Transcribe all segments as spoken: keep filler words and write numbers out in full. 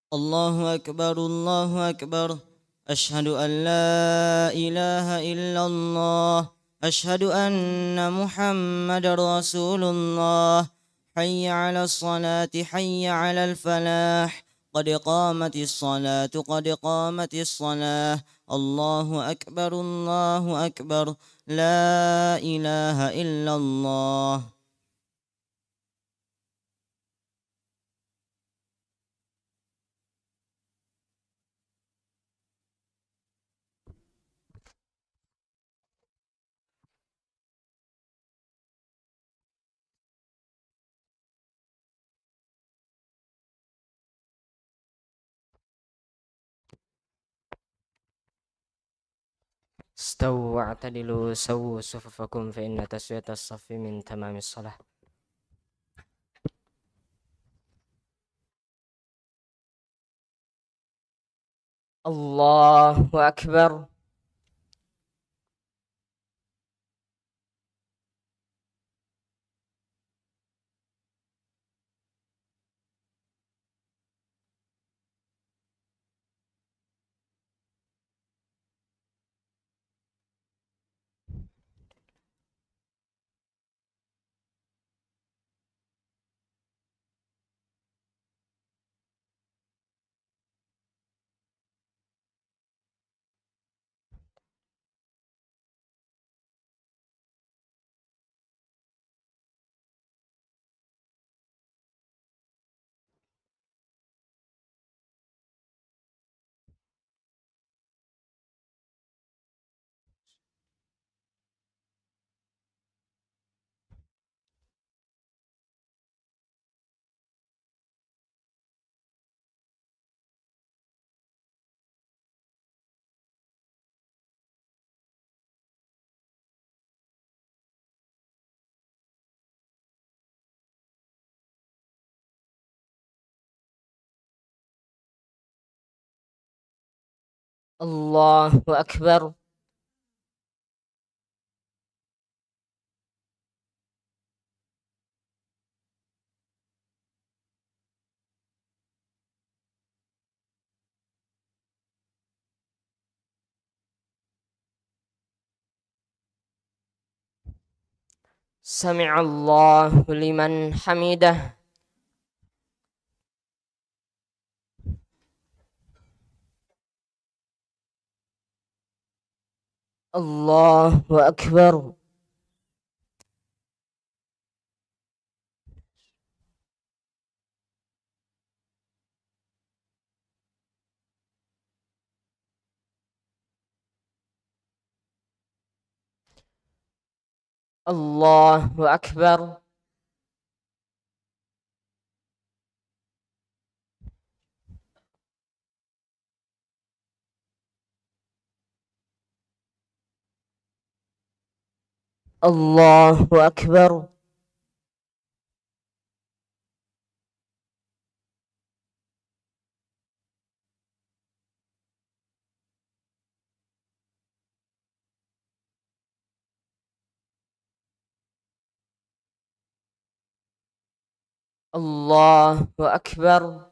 الله أكبر الله أكبر. أشهد أن لا إله إلا الله. أشهد أن محمد رسول الله. حي على الصلاة حي على الفلاح. قد قامت الصلاة قد قامت الصلاة. الله أكبر الله أكبر. لا إله إلا الله. استووا واعتدلوا سووا صفوفكم فإن تسوية الصف من تمام الصلاة. الله أكبر. الله أكبر. سمع الله لمن حمده. الله أكبر. الله أكبر. الله أكبر. الله أكبر.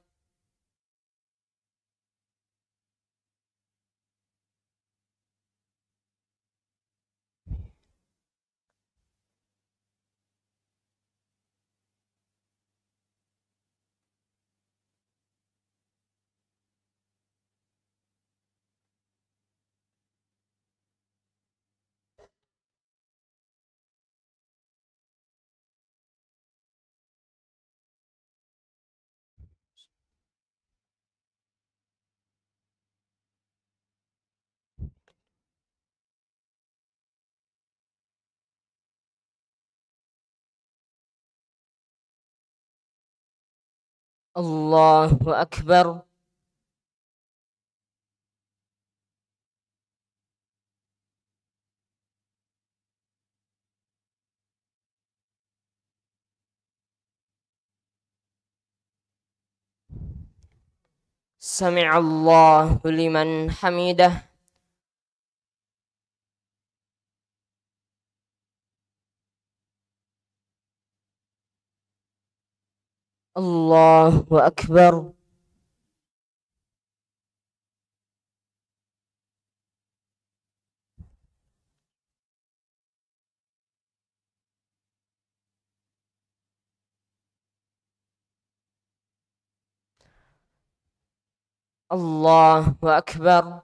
الله أكبر. سمع الله لمن حمده. الله أكبر. الله أكبر.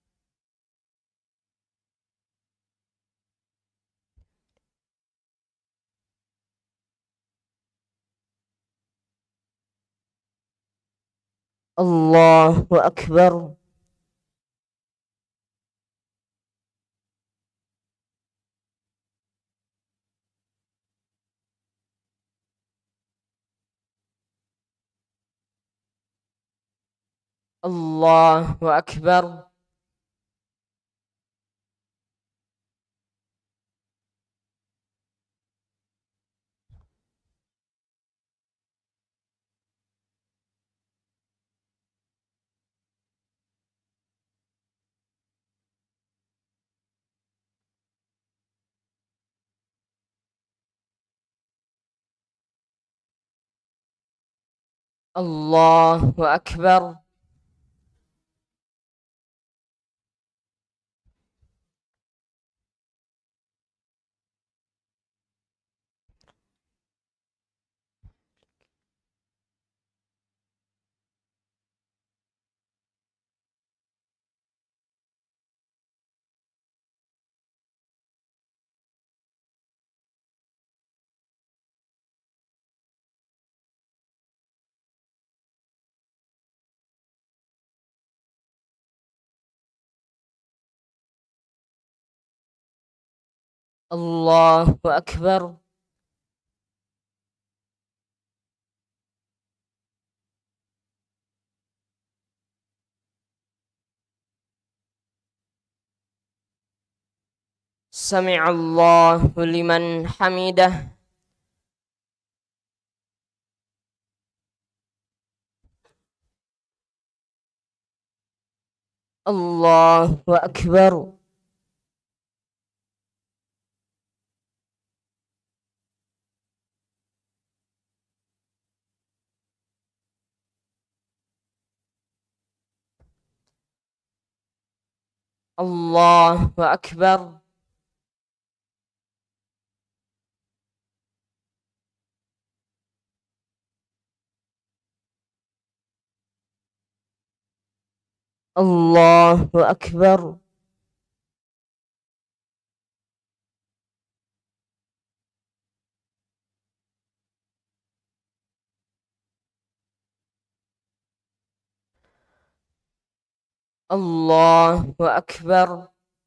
الله أكبر. الله أكبر. الله أكبر. الله أكبر. سمع الله لمن حمده. الله أكبر. الله أكبر. الله أكبر. الله أكبر.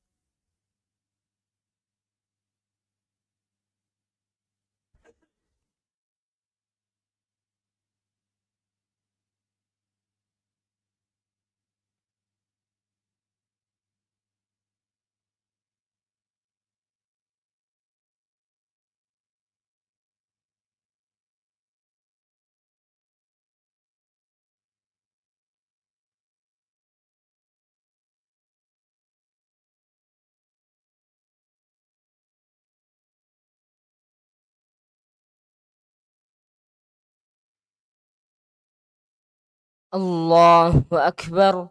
الله أكبر.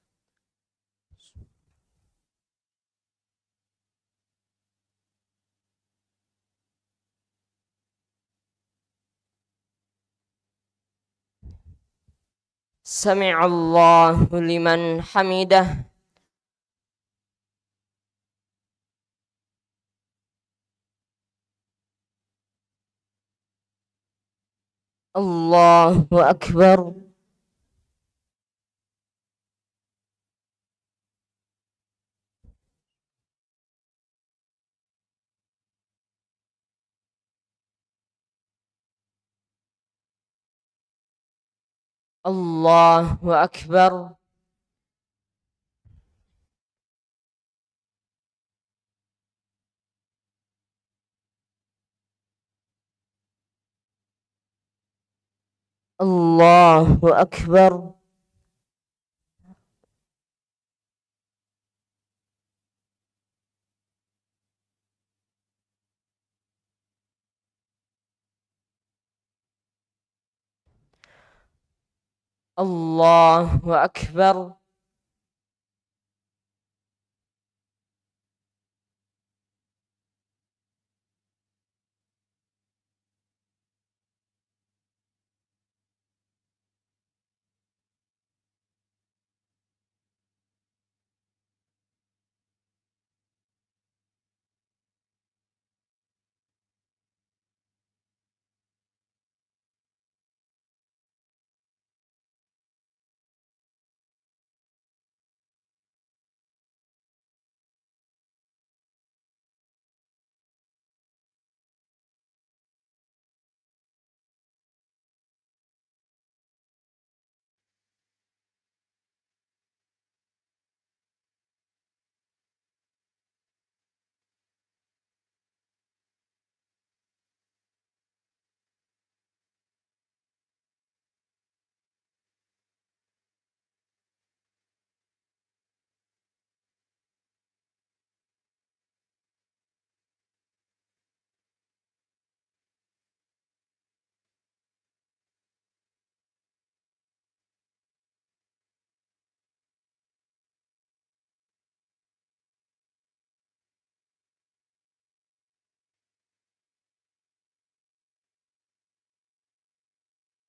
سمع الله لمن حمده. الله أكبر. الله أكبر. الله أكبر. الله أكبر.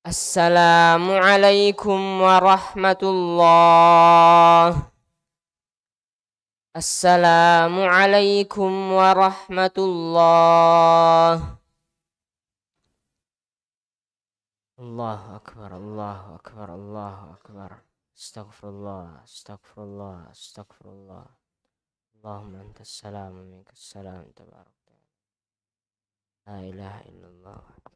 Assalamualaikum warahmatullah. Assalamualaikum warahmatullah. Allahu akbar, Allahu akbar, Allahu akbar. Astaghfirullah, astaghfirullah, astaghfirullah. Allahumma antas salam, minkas salam, tabarak. La ilaha illallah.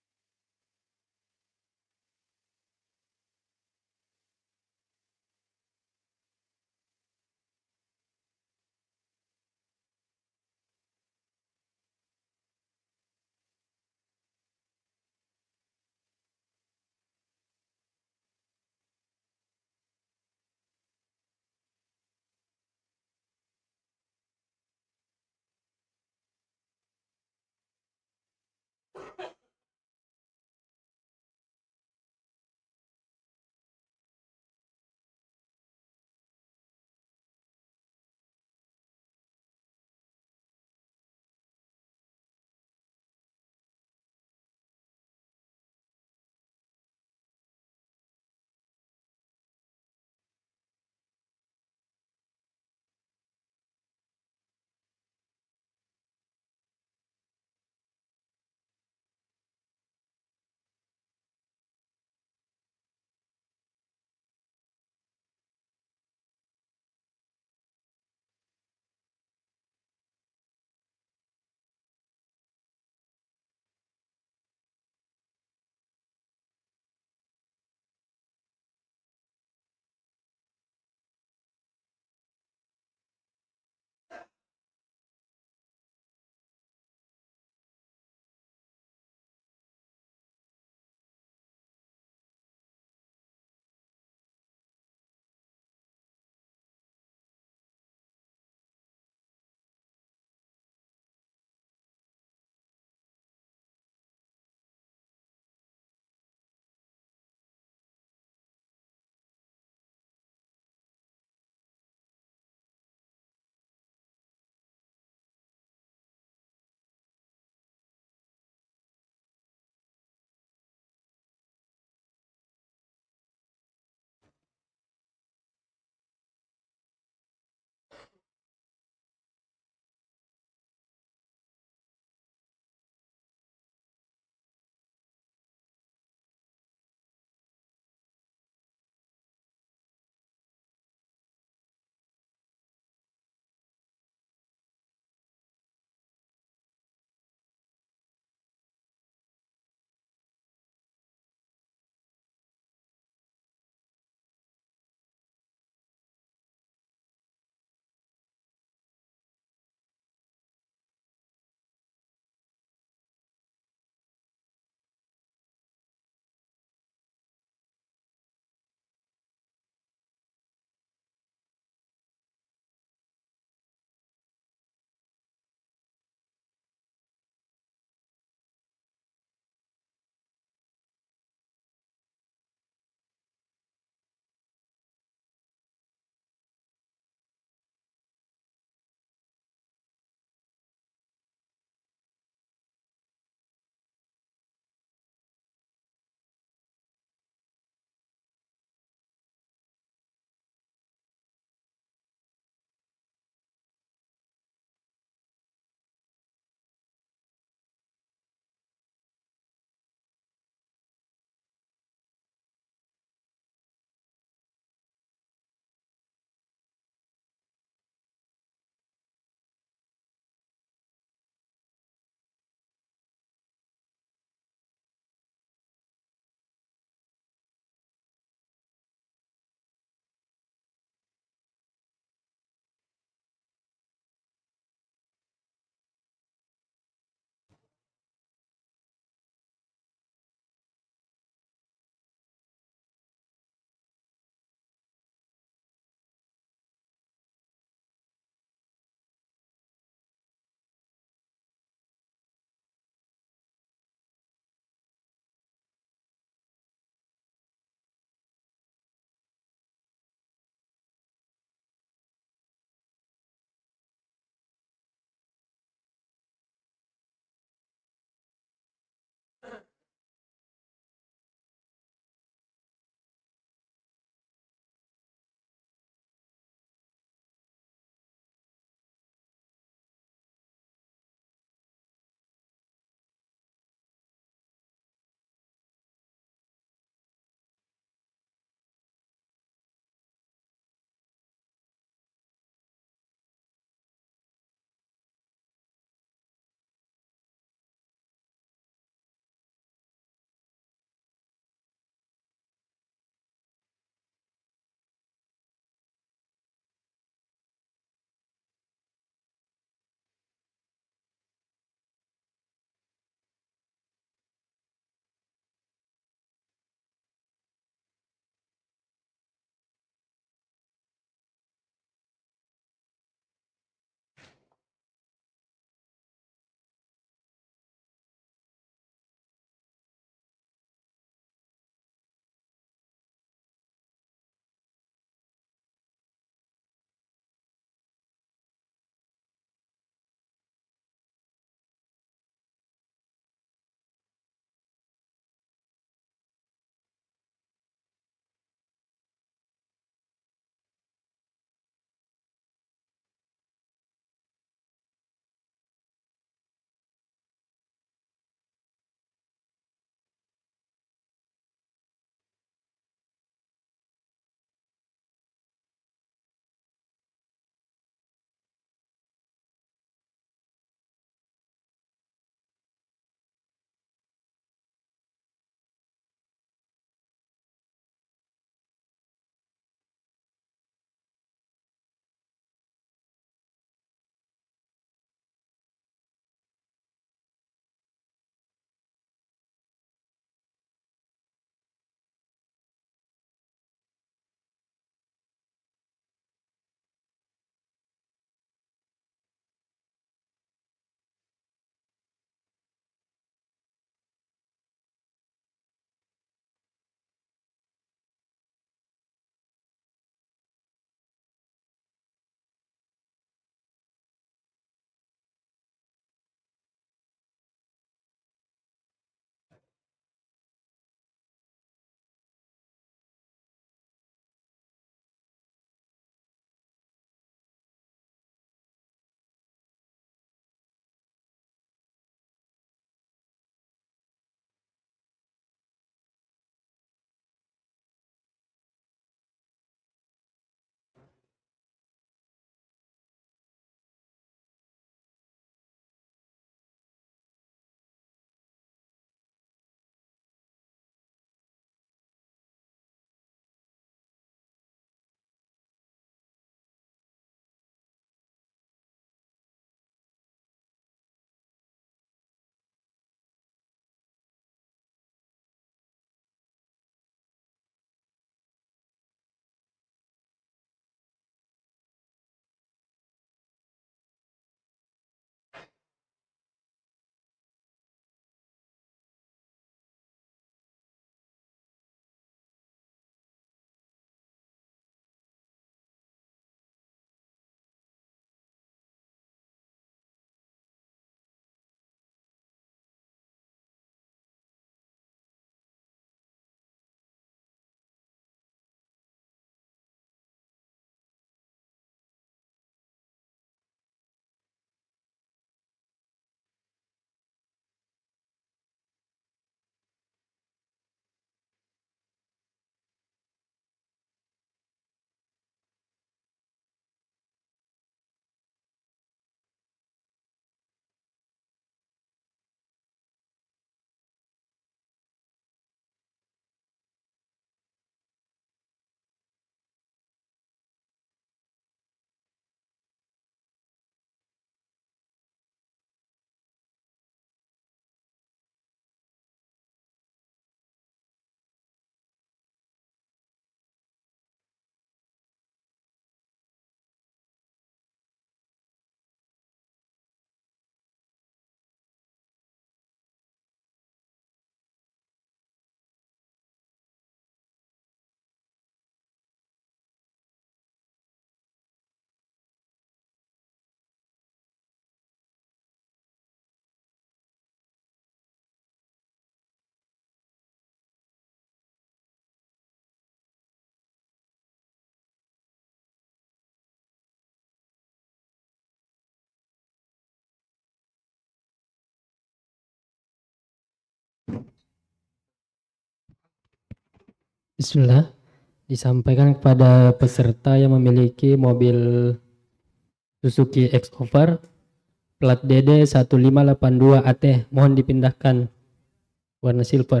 Bismillah. Disampaikan kepada peserta yang memiliki mobil Suzuki X-Over plat D D satu lima delapan dua A T, mohon dipindahkan warna silver.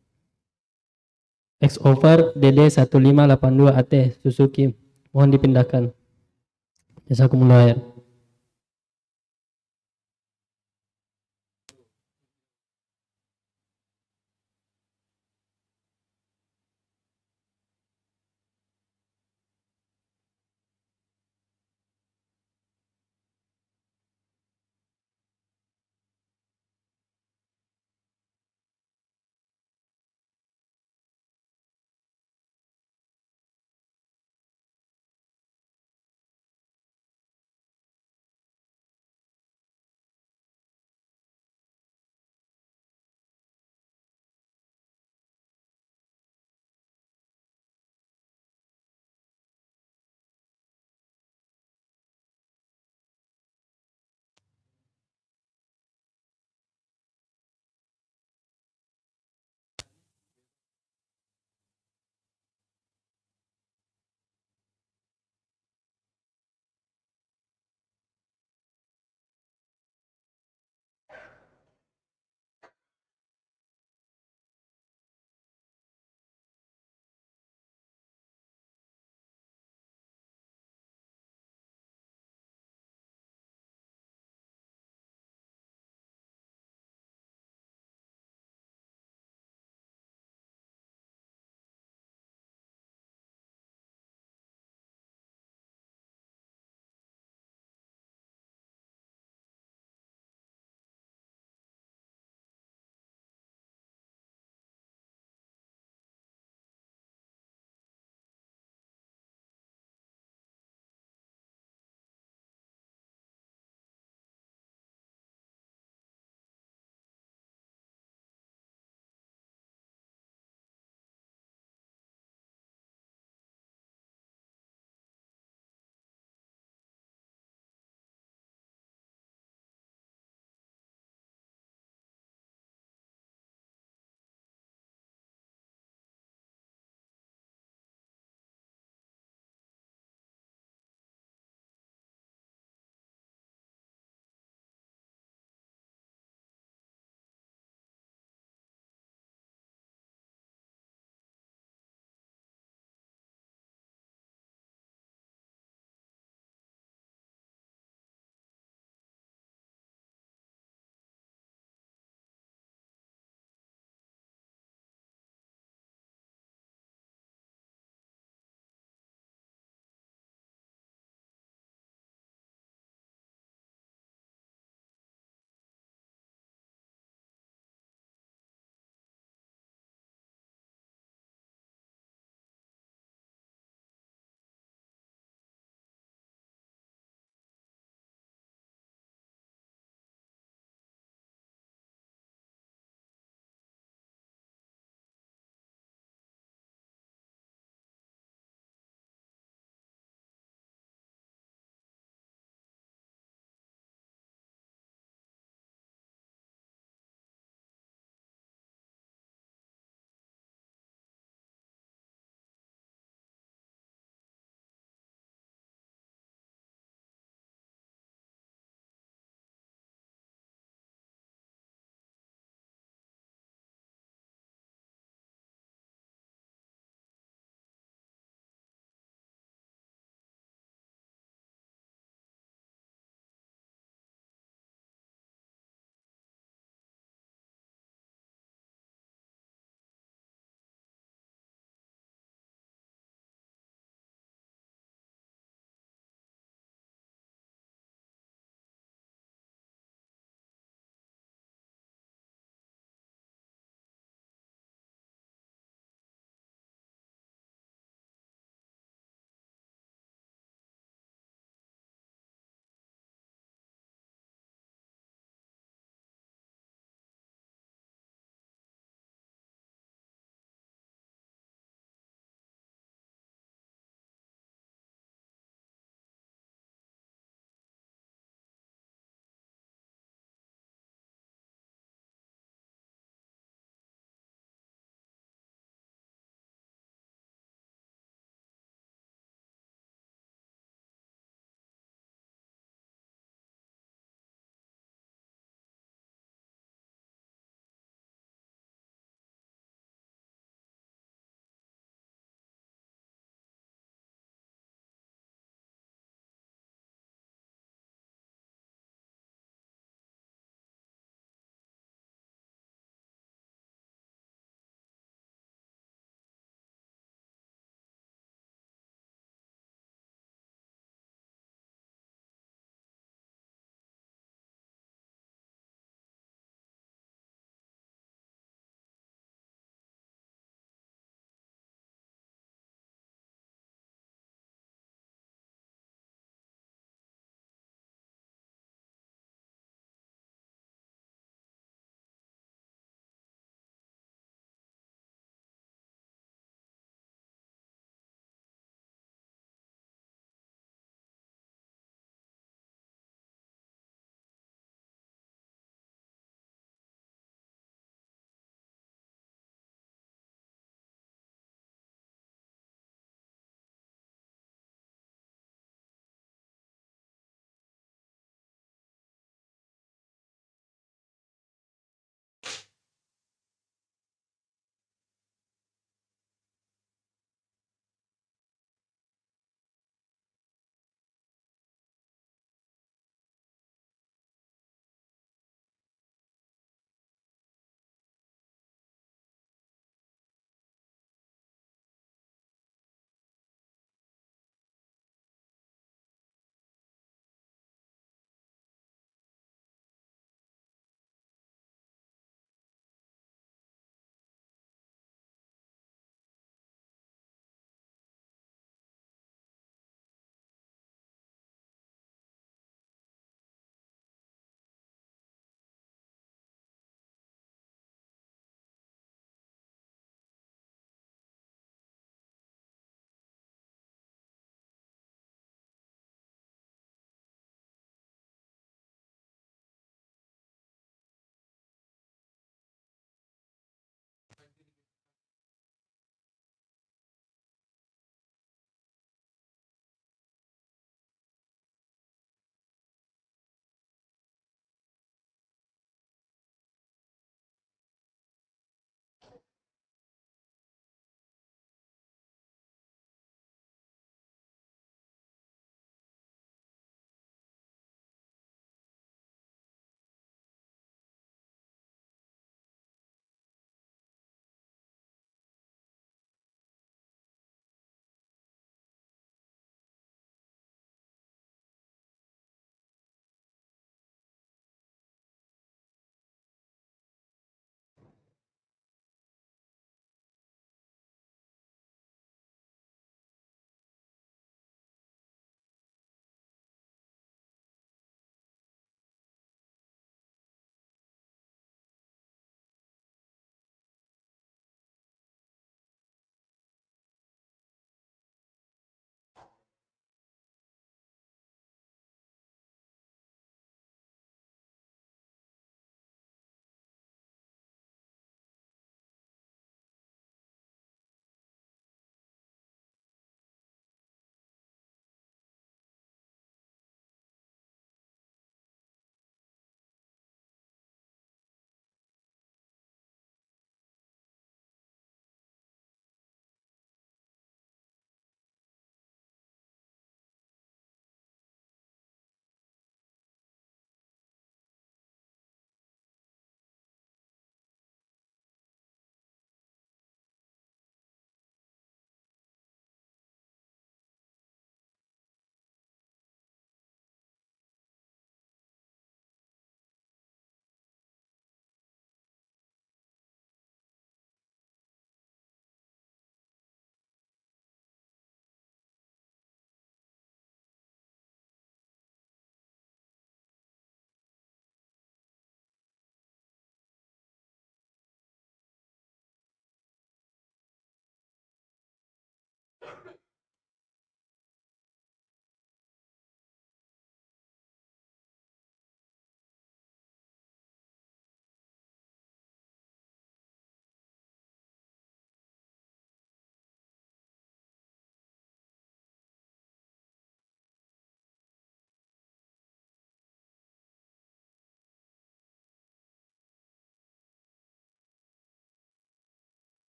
X-Over D D satu lima delapan dua A T Suzuki, mohon dipindahkan. Jazakumullah khair.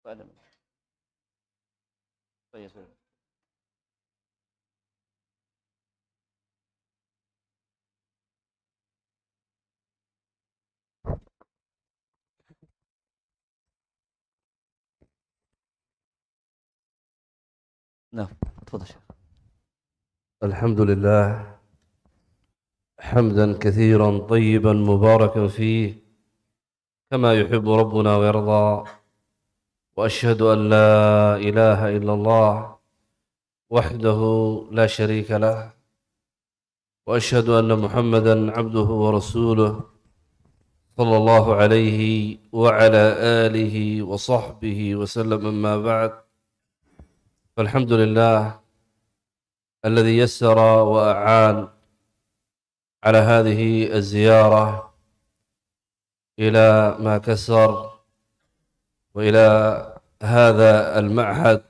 نعم تفضل. الحمد لله حمدا كثيرا طيبا مباركا فيه كما يحب ربنا ويرضى، وأشهد أن لا إله إلا الله وحده لا شريك له، وأشهد أن محمدا عبده ورسوله صلى الله عليه وعلى آله وصحبه وسلم. أما بعد، فالحمد لله الذي يسر وأعان على هذه الزيارة إلى ما كسر وإلى هذا المعهد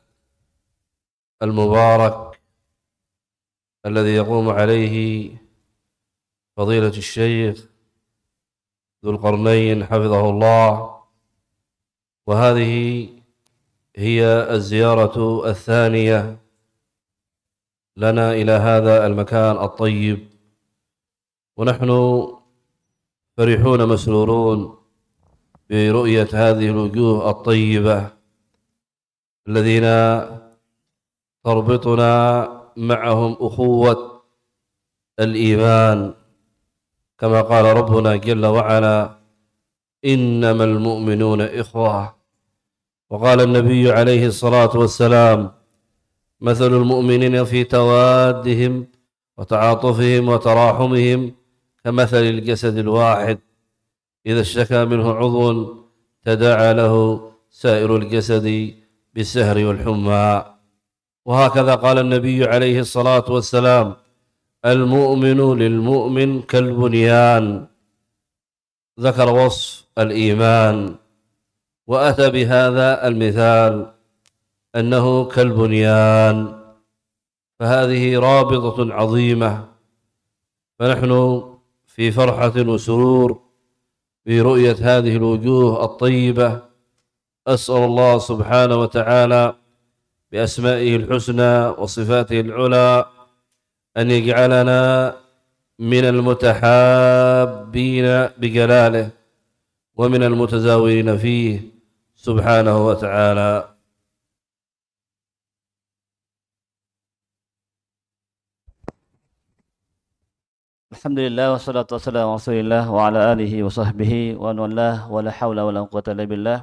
المبارك الذي يقوم عليه فضيلة الشيخ ذو القرنين حفظه الله. وهذه هي الزيارة الثانية لنا إلى هذا المكان الطيب، ونحن فرحون مسرورون برؤية هذه الوجوه الطيبة الذين تربطنا معهم أخوة الإيمان، كما قال ربنا جل وعلا: إنما المؤمنون إخوة. وقال النبي عليه الصلاة والسلام: مثل المؤمنين في توادهم وتعاطفهم وتراحمهم كمثل الجسد الواحد إذا اشتكى منه عضو تداعى له سائر الجسد بالسهر والحمى. وهكذا قال النبي عليه الصلاة والسلام: المؤمن للمؤمن كالبنيان. ذكر وصف الإيمان وأتى بهذا المثال أنه كالبنيان، فهذه رابطة عظيمة. فنحن في فرحة وسرور برؤية هذه الوجوه الطيبة. أسأل الله سبحانه وتعالى بأسمائه الحسنى وصفاته العلى أن يجعلنا من المتحابين بجلاله ومن المتزاورين فيه سبحانه وتعالى. Alhamdulillah wassalatu wassalamu ala Rasulillah wa ala alihi wa sahbihi wa man walah wa la haula wa la quwwata illa billah.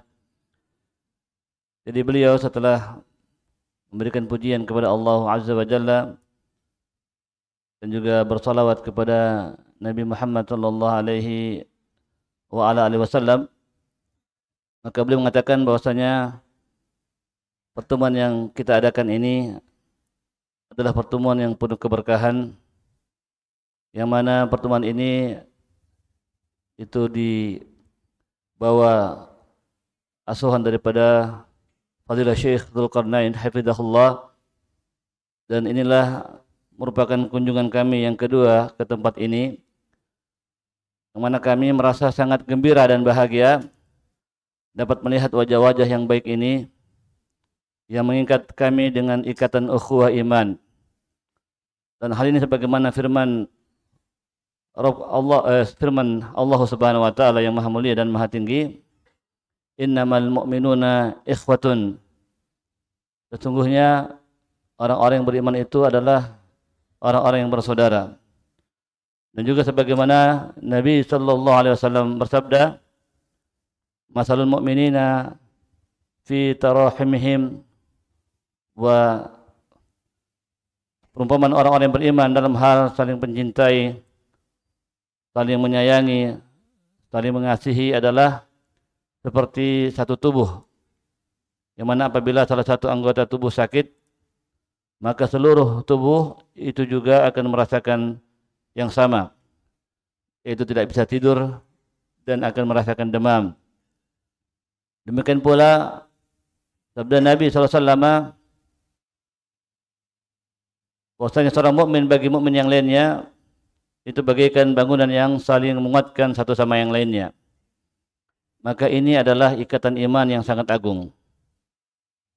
Jadi beliau setelah memberikan pujian kepada Allah Azza wa Jalla dan juga bersalawat kepada Nabi Muhammad sallallahu alaihi wa ala alihi wasallam, maka beliau mengatakan bahwasanya pertemuan yang kita adakan ini adalah pertemuan yang penuh keberkahan, yang mana pertemuan ini itu dibawa asuhan daripada Fadilah Syekh Dzulqarnain hafizahullah, dan inilah merupakan kunjungan kami yang kedua ke tempat ini, yang mana kami merasa sangat gembira dan bahagia dapat melihat wajah-wajah yang baik ini yang mengikat kami dengan ikatan ukhuwah iman. Dan hal ini sebagaimana firman Allah, eh, firman Allah Subhanahu wa taala yang Maha Mulia dan Maha Tinggi, innamal mu'minuna ikhwatun. Sesungguhnya orang-orang yang beriman itu adalah orang-orang yang bersaudara. Dan juga sebagaimana Nabi sallallahu alaihi wasallam bersabda, masalul mu'minina fi tarahimihim, wa perumpamaan orang-orang yang beriman dalam hal saling mencintai, saling menyayangi, saling mengasihi adalah seperti satu tubuh, yang mana apabila salah satu anggota tubuh sakit, maka seluruh tubuh itu juga akan merasakan yang sama, yaitu tidak bisa tidur dan akan merasakan demam. Demikian pula sabda Nabi sallallahu alaihi wasallam, bahwasanya seorang mukmin bagi mukmin yang lainnya itu bagaikan bangunan yang saling menguatkan satu sama yang lainnya. Maka ini adalah ikatan iman yang sangat agung.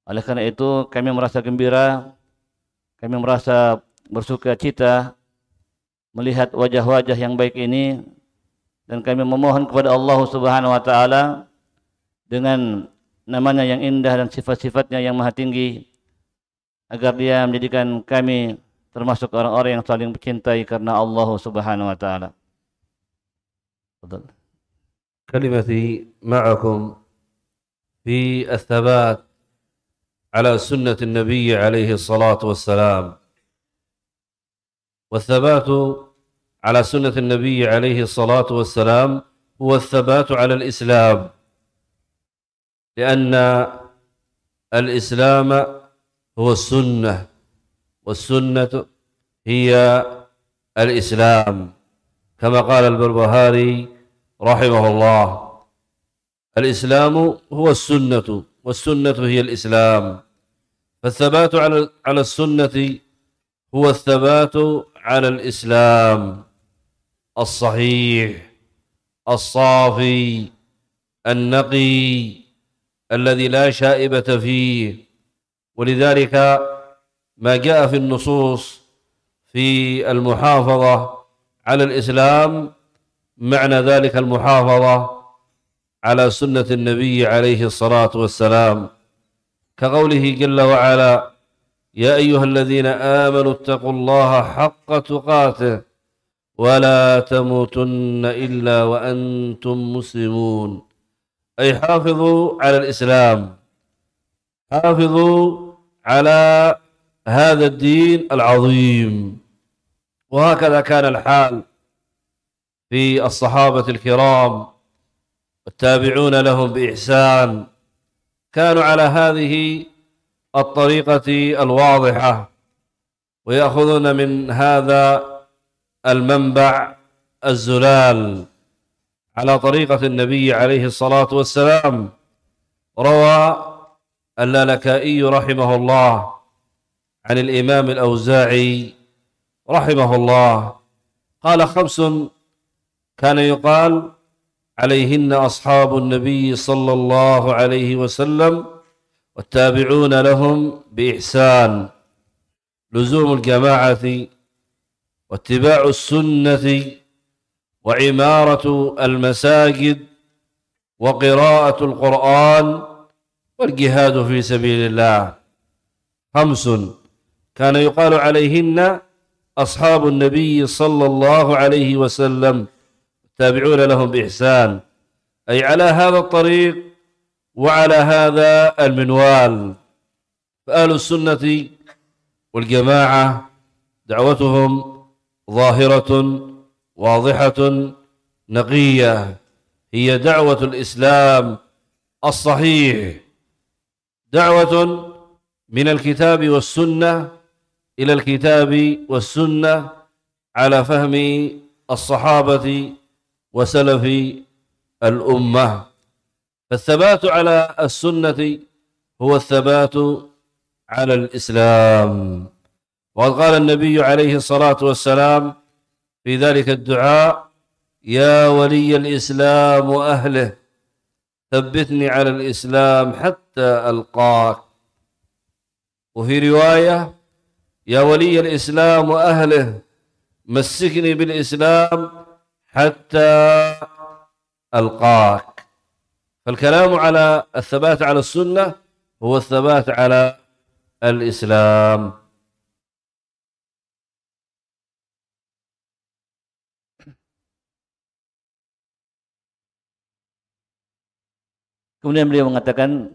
Oleh karena itu kami merasa gembira, kami merasa bersuka cita melihat wajah-wajah yang baik ini, dan kami memohon kepada Allah Subhanahu wa taala dengan namanya yang indah dan sifat-sifatnya yang maha tinggi, agar Dia menjadikan kami termasuk orang-orang yang saling mencintai karena Allah Subhanahu wa taala. كلمتي معكم في الثبات على سنة النبي عليه الصلاة والسلام. والثبات على سنة النبي عليه الصلاة والسلام هو الثبات على الإسلام، لأن الإسلام هو السنة، والسنة هي الإسلام، كما قال البربهاري رحمه الله: الإسلام هو السنة، والسنة هي الإسلام. فالثبات على على السنة هو الثبات على الإسلام الصحيح الصافي النقي الذي لا شائبة فيه. ولذلك ما جاء في النصوص في المحافظة على الإسلام معنى ذلك المحافظة على سنة النبي عليه الصلاة والسلام، كقوله جل وعلا: يا أيها الذين آمنوا اتقوا الله حق تقاته ولا تموتن إلا وأنتم مسلمون. أي حافظوا على الإسلام، حافظوا على هذا الدين العظيم. وهكذا كان الحال في الصحابة الكرام والتابعون لهم بإحسان، كانوا على هذه الطريقة الواضحة، ويأخذون من هذا المنبع الزلال على طريقة النبي عليه الصلاة والسلام. روى اللالكائي رحمه الله عن الإمام الأوزاعي رحمه الله قال: خمس كان يقال عليهن أصحاب النبي صلى الله عليه وسلم والتابعون لهم بإحسان: لزوم الجماعة، واتباع السنة، وعمارة المساجد، وقراءة القرآن، والجهاد في سبيل الله. خمس كان يقال عليهن أصحاب النبي صلى الله عليه وسلم التابعون لهم بإحسان، أي على هذا الطريق وعلى هذا المنوال. فأهل السنة والجماعة دعوتهم ظاهرة واضحة نقية، هي دعوة الإسلام الصحيح، دعوة من الكتاب والسنة إلى الكتاب والسنة على فهم الصحابة وسلف الأمة. فالثبات على السنة هو الثبات على الإسلام. وقد قال النبي عليه الصلاة والسلام في ذلك الدعاء: يا ولي الإسلام وأهله ثبتني على الإسلام حتى ألقاك. وفي رواية: يا ولي الإسلام وأهله مسكني بالإسلام حتى ألقاك. فالكلام على الثبات على السنة هو الثبات على الإسلام. Kemudian beliau mengatakan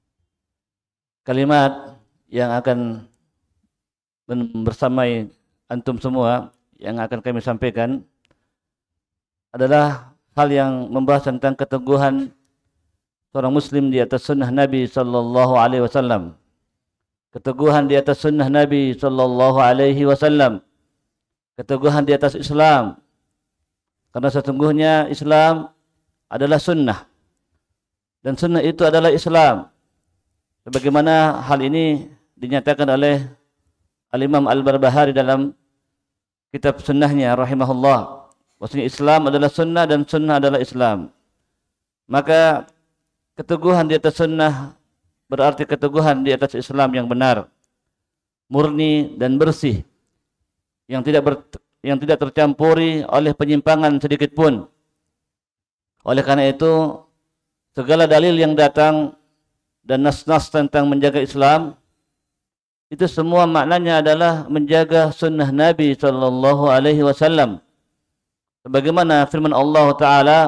kalimat yang akan bersamai antum semua yang akan kami sampaikan adalah hal yang membahas tentang keteguhan seorang muslim di atas sunnah Nabi sallallahu alaihi wasallam. Keteguhan di atas sunnah Nabi sallallahu alaihi wasallam. Keteguhan di atas Islam. Karena sesungguhnya Islam adalah sunnah. Dan sunnah itu adalah Islam. Sebagaimana hal ini dinyatakan oleh Al-Imam Al-Barbahari dalam kitab sunnahnya rahimahullah. Maksudnya Islam adalah sunnah dan sunnah adalah Islam. Maka keteguhan di atas sunnah berarti keteguhan di atas Islam yang benar, murni dan bersih, yang tidak ber, yang tidak tercampuri oleh penyimpangan sedikit pun. Oleh karena itu, segala dalil yang datang dan nas-nas tentang menjaga Islam, itu semua maknanya adalah menjaga sunnah Nabi sallallahu alaihi wasallam. Sebagaimana firman Allah Ta'ala,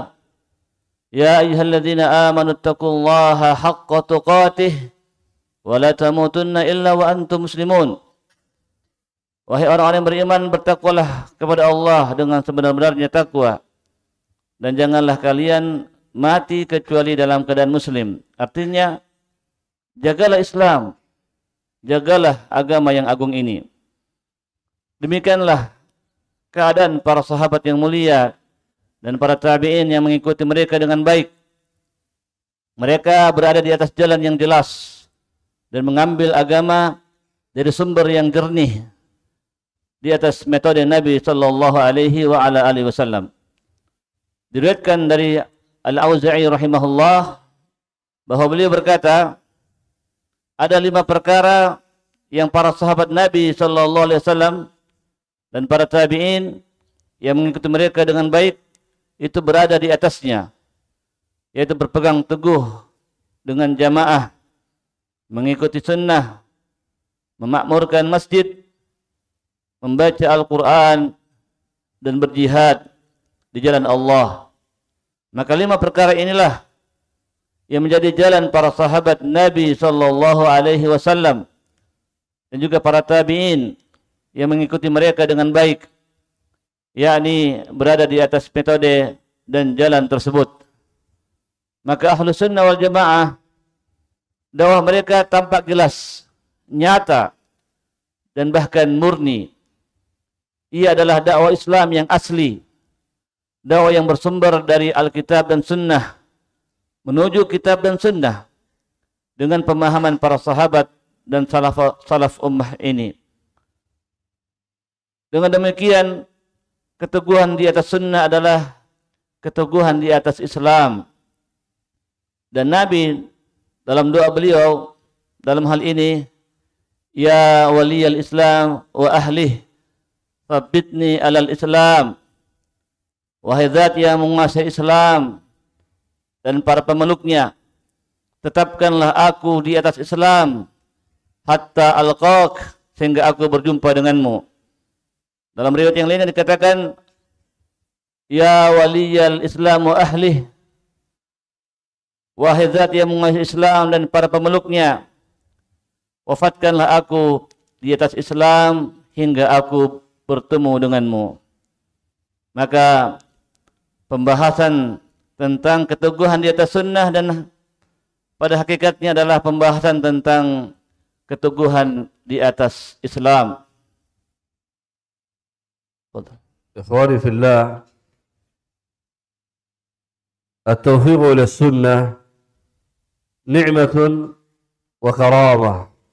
Ya ayyuhalladzina amanu taqullaha haqqa tuqatih wa la tamutunna illa wa antum muslimun. Wahai orang-orang yang beriman, bertakwalah kepada Allah dengan sebenar-benarnya takwa, dan janganlah kalian mati kecuali dalam keadaan muslim. Artinya, jagalah Islam, jagalah agama yang agung ini. Demikianlah keadaan para sahabat yang mulia dan para tabi'in yang mengikuti mereka dengan baik. Mereka berada di atas jalan yang jelas dan mengambil agama dari sumber yang jernih di atas metode Nabi sallallahu alaihi wa ala alihi wasallam. Diriwayatkan dari Al-Auza'i rahimahullah bahwa beliau berkata, ada lima perkara yang para sahabat Nabi sallallahu alaihi wasallam dan para tabi'in yang mengikuti mereka dengan baik itu berada di atasnya, yaitu berpegang teguh dengan jamaah, mengikuti sunnah, memakmurkan masjid, membaca Al-Quran, dan berjihad di jalan Allah. Maka lima perkara inilah yang menjadi jalan para sahabat Nabi sallallahu alaihi wasallam dan juga para tabi'in yang mengikuti mereka dengan baik, yakni berada di atas metode dan jalan tersebut. Maka ahlu sunnah wal jamaah, dakwah mereka tampak jelas, nyata, dan bahkan murni. Ia adalah dakwah Islam yang asli, dakwah yang bersumber dari Alkitab dan Sunnah, menuju kitab dan Sunnah, dengan pemahaman para sahabat dan salaf, salaf ummah ini. Dengan demikian, keteguhan di atas sunnah adalah keteguhan di atas Islam. Dan Nabi dalam doa beliau dalam hal ini, Ya waliyal Islam wa ahlih, thabbitni alal Islam. Wahai zat yang menguasai Islam dan para pemeluknya, tetapkanlah aku di atas Islam hatta alqaq, sehingga aku berjumpa denganmu. Dalam riwayat yang lainnya dikatakan, Ya waliyal Islam wa ahlih, wahai zat yang menguasai Islam dan para pemeluknya, wafatkanlah aku di atas Islam hingga aku bertemu denganmu. Maka pembahasan tentang keteguhan di atas sunnah dan pada hakikatnya adalah pembahasan tentang keteguhan di atas Islam. إخواني في الله، التوفيق إلى السنة نعمة وكرامة.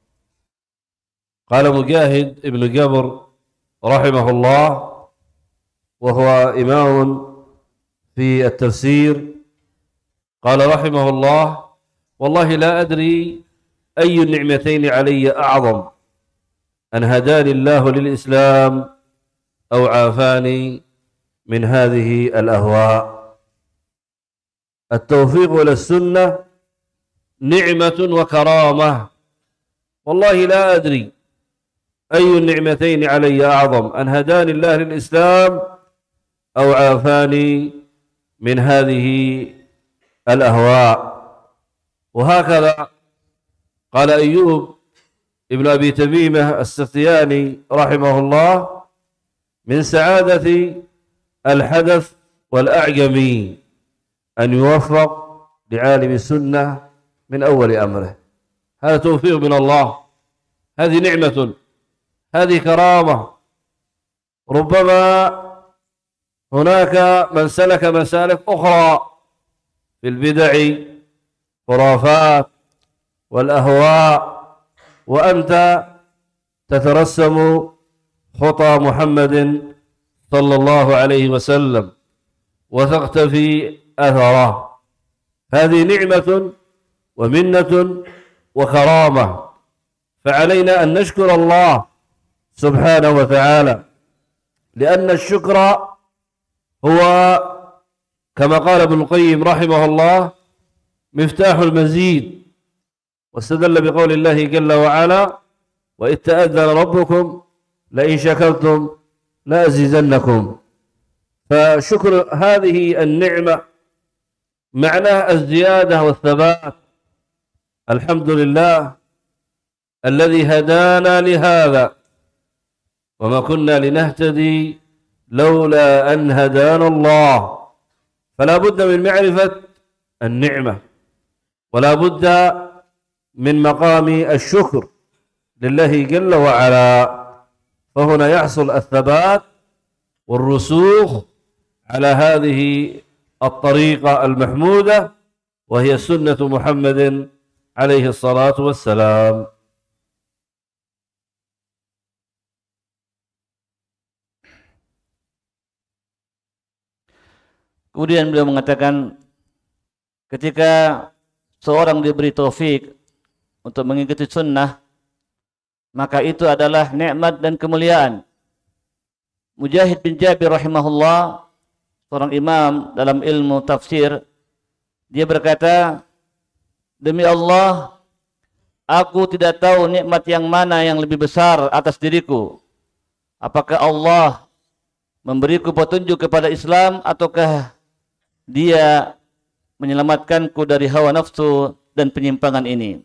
قال مجاهد ابن جبر رحمه الله وهو إمام في التفسير، قال رحمه الله: والله لا أدري أي النعمتين علي أعظم، أن هداني الله للإسلام أو عافاني من هذه الأهواء. التوفيق إلى السنة نعمة وكرامة، والله لا أدري أي النعمتين علي أعظم، أن هداني الله للإسلام أو عافاني من هذه الأهواء. وهكذا قال أيوب ابن أبي تميمة السختياني رحمه الله: من سعادة الحدث والأعجمي أن يوفق لعالم السنة من أول أمره. هذا توفيق من الله، هذه نعمة، هذه كرامة. ربما هناك من سلك مسالك أخرى في البدع خرافات والأهواء، وأنت تترسم خطى محمد صلى الله عليه وسلم وتقتفي أثره. هذه نعمة ومنة وكرامة، فعلينا أن نشكر الله سبحانه وتعالى، لأن الشكر هو كما قال ابن القيم رحمه الله مفتاح المزيد، واستدل بقول الله جل وعلا: وإذ تأذن ربكم لئن شكرتم لأزيدنكم. فشكر هذه النعمة معناه الزيادة والثبات. الحمد لله الذي هدانا لهذا، وما كنا لنهتدي لولا أن هدانا الله. فلا بد من معرفة النعمة، ولا بد من مقام الشكر لله جل وعلا، فهنا يحصل الثبات والرسوخ على هذه الطريقة المحمودة، وهي سنة محمد عليه الصلاة والسلام. Kemudian beliau mengatakan, ketika seorang diberi taufik untuk mengikuti sunnah, maka itu adalah nikmat dan kemuliaan. Mujahid bin Jabir rahimahullah, seorang imam dalam ilmu tafsir, dia berkata, demi Allah, aku tidak tahu nikmat yang mana yang lebih besar atas diriku. Apakah Allah memberiku petunjuk kepada Islam, ataukah Dia menyelamatkanku dari hawa nafsu dan penyimpangan ini.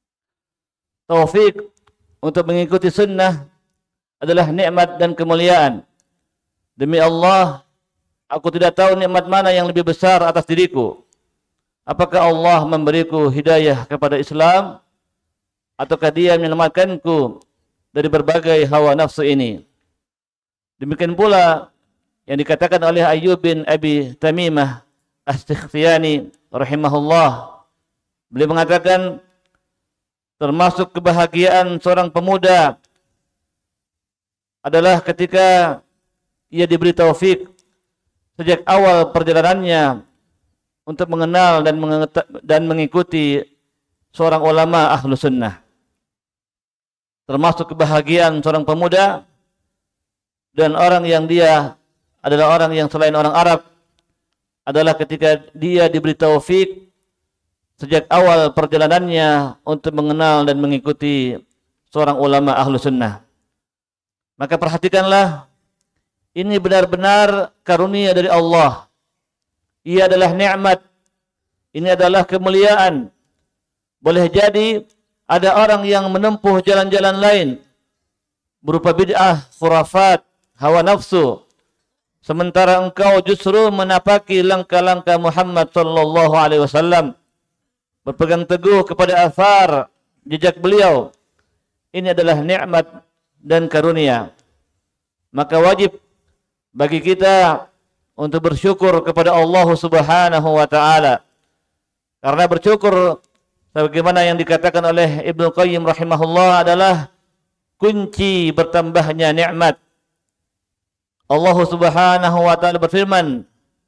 Taufik untuk mengikuti sunnah adalah nikmat dan kemuliaan. Demi Allah, aku tidak tahu nikmat mana yang lebih besar atas diriku. Apakah Allah memberiku hidayah kepada Islam, ataukah Dia menyelamatkanku dari berbagai hawa nafsu ini. Demikian pula yang dikatakan oleh Ayyub bin Abi Tamimah As-Sikhtiyani rahimahullah. Beliau mengatakan, termasuk kebahagiaan seorang pemuda adalah ketika ia diberi taufik sejak awal perjalanannya untuk mengenal dan dan mengikuti seorang ulama ahlu sunnah. Termasuk kebahagiaan seorang pemuda dan orang yang dia adalah orang yang selain orang Arab adalah ketika dia diberi taufik sejak awal perjalanannya untuk mengenal dan mengikuti seorang ulama ahlu sunnah. Maka perhatikanlah, ini benar-benar karunia dari Allah. Ia adalah nikmat. Ini adalah kemuliaan. Boleh jadi ada orang yang menempuh jalan-jalan lain berupa bid'ah, khurafat, hawa nafsu, sementara engkau justru menapaki langkah-langkah Muhammad sallallahu alaihi wasallam, berpegang teguh kepada athar jejak beliau. Ini adalah nikmat dan karunia. Maka wajib bagi kita untuk bersyukur kepada Allah Subhanahu wa taala. Karena bersyukur, sebagaimana yang dikatakan oleh Ibnu Qayyim rahimahullah, adalah kunci bertambahnya nikmat. Allah Subhanahu wa taala berfirman,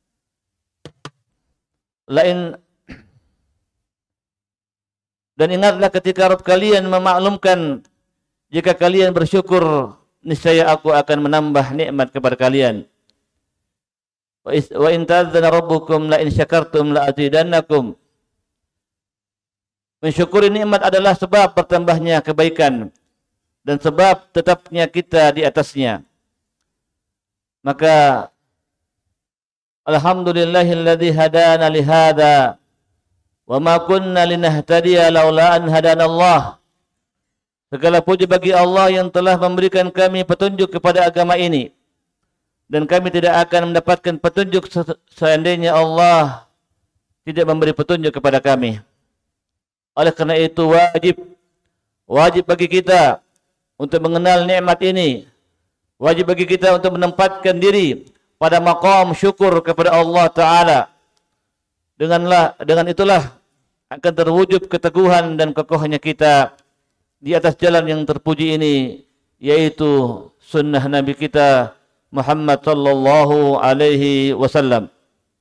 lain dan ingatlah ketika Rabb kalian memaklumkan, jika kalian bersyukur, niscaya aku akan menambah nikmat kepada kalian. Wa in ta'adzana rabbukum la in syakartum la azidannakum. Mensyukuri nikmat adalah sebab bertambahnya kebaikan dan sebab tetapnya kita di atasnya. Maka alhamdulillahilladzi hadana li hadza wa ma kunna linahtadiya laula an hadana Allah. Segala puji bagi Allah yang telah memberikan kami petunjuk kepada agama ini, dan kami tidak akan mendapatkan petunjuk seandainya Allah tidak memberi petunjuk kepada kami. Oleh karena itu wajib wajib bagi kita untuk mengenal nikmat ini. Wajib bagi kita untuk menempatkan diri pada maqam syukur kepada Allah Ta'ala. Denganlah, dengan itulah akan terwujud keteguhan dan kokohnya kita di atas jalan yang terpuji ini, yaitu sunnah Nabi kita Muhammad sallallahu alaihi wasallam.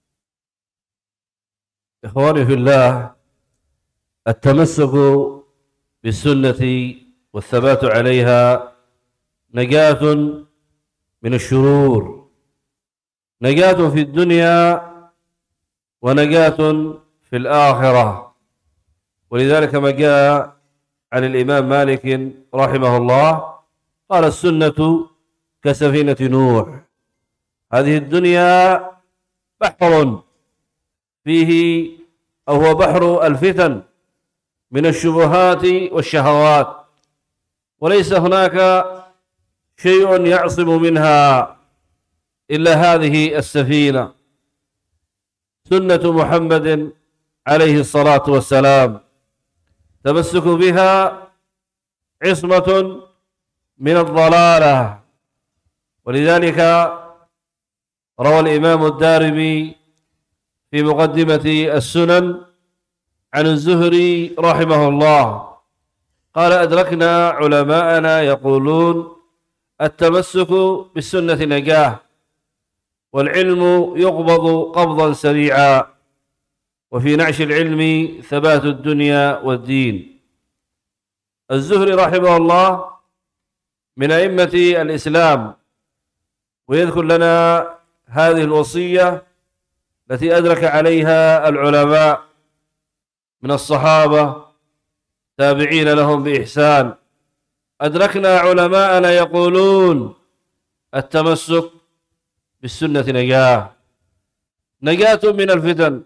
Ikhwani fillah, التمسك بالسنة والثبات عليها نجاة من الشرور، نجاة في الدنيا ونجاة في الآخرة. ولذلك ما جاء عن الإمام مالك رحمه الله قال: السنة كسفينة نوح، هذه الدنيا بحر فيه أو هو بحر الفتن من الشبهات والشهوات، وليس هناك شيء يعصم منها إلا هذه السفينة سنة محمد عليه الصلاة والسلام، تمسك بها عصمة من الضلالة. ولذلك روى الإمام الدارمي في مقدمة السنن عن الزهري رحمه الله قال: أدركنا علماءنا يقولون التمسك بالسنة نجاة، والعلم يقبض قبضا سريعا، وفي نعش العلم ثبات الدنيا والدين. الزهري رحمه الله من أئمة الإسلام، ويذكر لنا هذه الوصية التي أدرك عليها العلماء من الصحابة تابعين لهم بإحسان. أدركنا علماءنا يقولون التمسك بالسنة نجاة، نجاة من الفتن،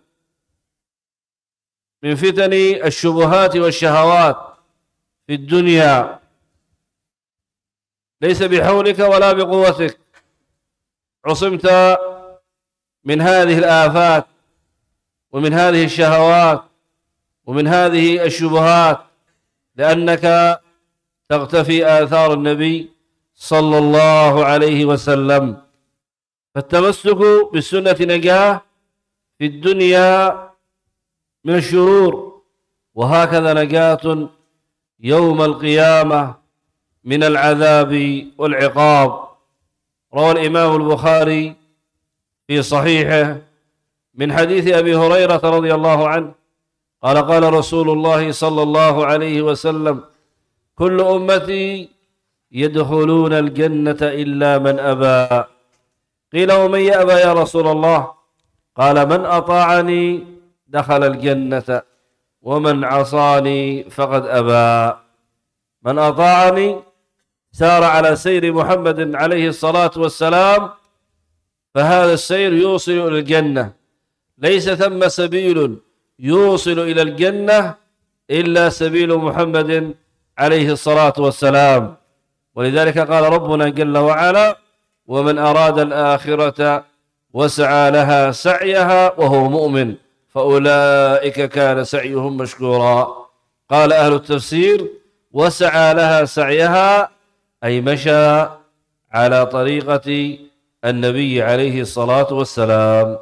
من فتن الشبهات والشهوات في الدنيا، ليس بحولك ولا بقوتك عصمت من هذه الآفات ومن هذه الشهوات ومن هذه الشبهات، لأنك تغتفي آثار النبي صلى الله عليه وسلم. فالتمسك بالسنة نجاة في الدنيا من الشرور، وهكذا نجاة يوم القيامة من العذاب والعقاب. روى الإمام البخاري في صحيحه من حديث أبي هريرة رضي الله عنه قال: قال رسول الله صلى الله عليه وسلم: كل أمتي يدخلون الجنة إلا من أبى. قيل: ومن يأبى يا رسول الله؟ قال: من أطاعني دخل الجنة، ومن عصاني فقد أبى. من أطاعني سار على سير محمد عليه الصلاة والسلام، فهذا السير يوصل إلى الجنة، ليس ثم سبيل يوصل إلى الجنة إلا سبيل محمد عليه الصلاة والسلام. ولذلك قال ربنا جل وعلا: ومن أراد الآخرة وسعى لها سعيها وهو مؤمن فأولئك كان سعيهم مشكورا. قال أهل التفسير: وسعى لها سعيها أي مشى على طريقة النبي عليه الصلاة والسلام.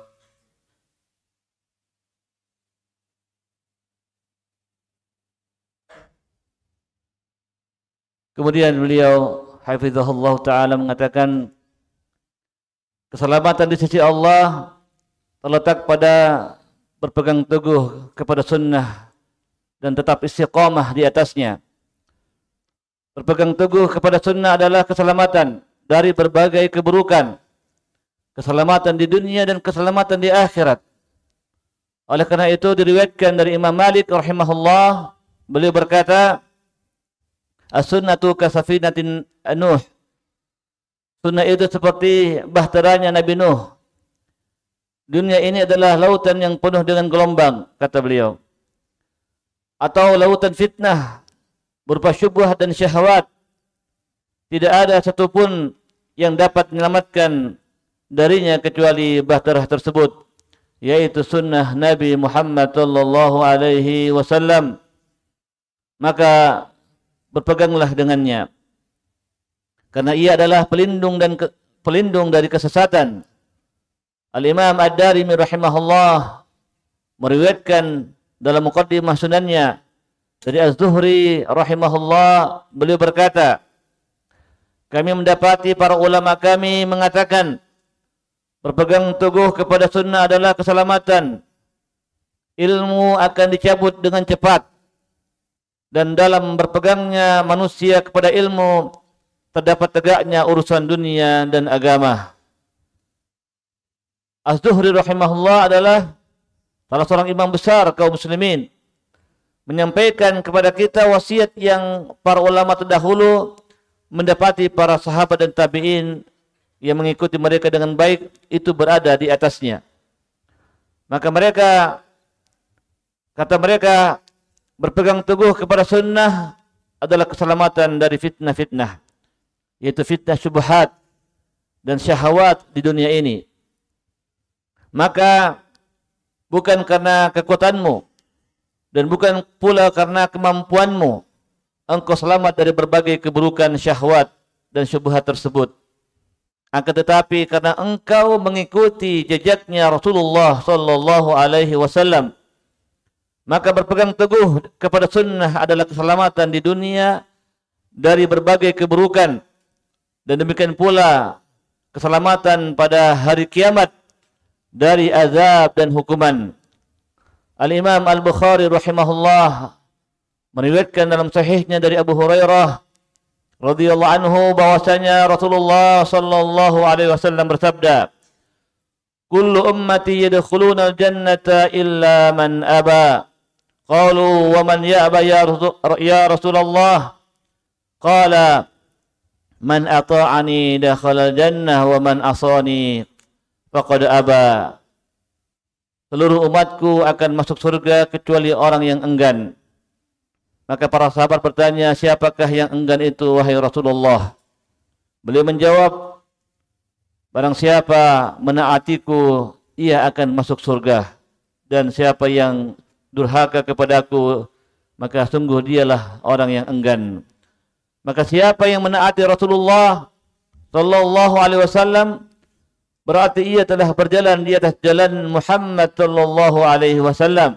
Kemudian beliau hafizahullah ta'ala mengatakan, keselamatan di sisi Allah terletak pada berpegang teguh kepada sunnah dan tetap istiqamah di atasnya. Berpegang teguh kepada sunnah adalah keselamatan dari berbagai keburukan, keselamatan di dunia dan keselamatan di akhirat. Oleh karena itu diriwayatkan dari Imam Malik rahimahullah, beliau berkata, as-sunnatu kasafinatin Nuh. Sunnah itu seperti bahteranya Nabi Nuh. Dunia ini adalah lautan yang penuh dengan gelombang, kata beliau. Atau lautan fitnah berupa syubhat dan syahwat. Tidak ada satupun yang dapat menyelamatkan darinya kecuali bahtera tersebut, yaitu sunnah Nabi Muhammad sallallahu alaihi wasallam. Maka berpeganglah dengannya, karena ia adalah pelindung dan ke, pelindung dari kesesatan. Al-Imam Ad-Darimi rahimahullah meriwayatkan dalam muqaddimah sunannya dari Az-Zuhri rahimahullah, beliau berkata, kami mendapati para ulama kami mengatakan berpegang teguh kepada sunnah adalah keselamatan. Ilmu akan dicabut dengan cepat dan dalam berpegangnya manusia kepada ilmu terdapat tegaknya urusan dunia dan agama. Az-Zuhri rahimahullah adalah salah seorang imam besar kaum muslimin, menyampaikan kepada kita wasiat yang para ulama terdahulu mendapati para sahabat dan tabi'in yang mengikuti mereka dengan baik itu berada di atasnya. Maka mereka, kata mereka, berpegang teguh kepada sunnah adalah keselamatan dari fitnah-fitnah, yaitu fitnah syubhat dan syahwat di dunia ini. Maka bukan karena kekuatanmu dan bukan pula karena kemampuanmu engkau selamat dari berbagai keburukan syahwat dan syubhat tersebut. Akan tetapi karena engkau mengikuti jejaknya Rasulullah sallallahu alaihi wasallam, maka berpegang teguh kepada sunnah adalah keselamatan di dunia dari berbagai keburukan, dan demikian pula keselamatan pada hari kiamat dari azab dan hukuman. Al-Imam Al-Bukhari rahimahullah meriwayatkan dalam sahihnya dari Abu Hurairah radhiyallahu anhu bahwasanya Rasulullah sallallahu alaihi wasallam bersabda, "Kullu ummati yadkhuluna al-jannata illa man aba." Qalu, "Wa man ya'ba ya Rasulullah?" Qala, "Man ata'ani dakhala al-jannah wa man asani faqad aba." Seluruh umatku akan masuk surga kecuali orang yang enggan. Maka para sahabat bertanya, siapakah yang enggan itu wahai Rasulullah? Beliau menjawab, barang siapa menaatiku, ia akan masuk surga. Dan siapa yang durhaka kepadaku, maka sungguh dialah orang yang enggan. Maka siapa yang menaati Rasulullah sallallahu alaihi wasallam, berarti ia telah berjalan di atas jalan Muhammad sallallahu alaihi wasallam.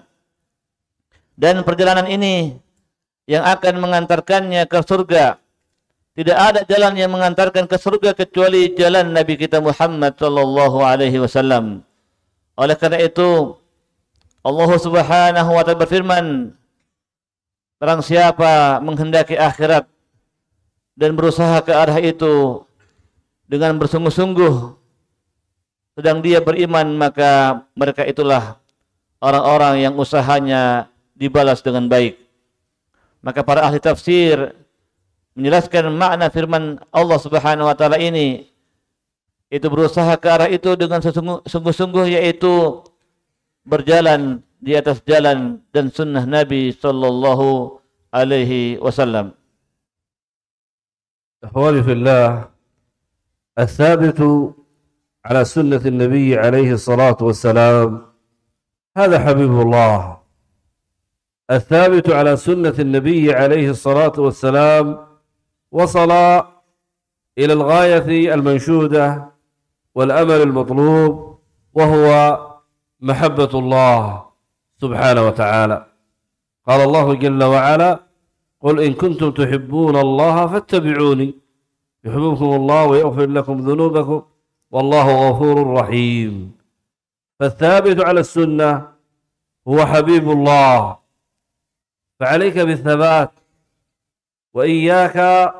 Dan perjalanan ini yang akan mengantarkannya ke surga. Tidak ada jalan yang mengantarkan ke surga kecuali jalan Nabi kita Muhammad sallallahu alaihi wasallam. Oleh karena itu Allah Subhanahu wa taala berfirman, barang siapa menghendaki akhirat dan berusaha ke arah itu dengan bersungguh-sungguh sedang dia beriman, maka mereka itulah orang-orang yang usahanya dibalas dengan baik. Maka para ahli tafsir menjelaskan makna firman Allah Subhanahu wa taala ini, itu berusaha ke arah itu dengan sungguh-sungguh, yaitu berjalan di atas jalan dan sunnah Nabi sallallahu alaihi wasallam. Ikhwani fillah, الثابت على سنة النبي عليه الصلاة والسلام هذا حبيب الله. الثابت على سنة النبي عليه الصلاة والسلام وصل إلى الغاية المنشودة والأمل المطلوب، وهو محبة الله سبحانه وتعالى. قال الله جل وعلا: قل إن كنتم تحبون الله فاتبعوني يحببكم الله ويغفر لكم ذنوبكم والله غفور رحيم. فالثابت على السنة هو حبيب الله، فعليك بالثبات، وإياك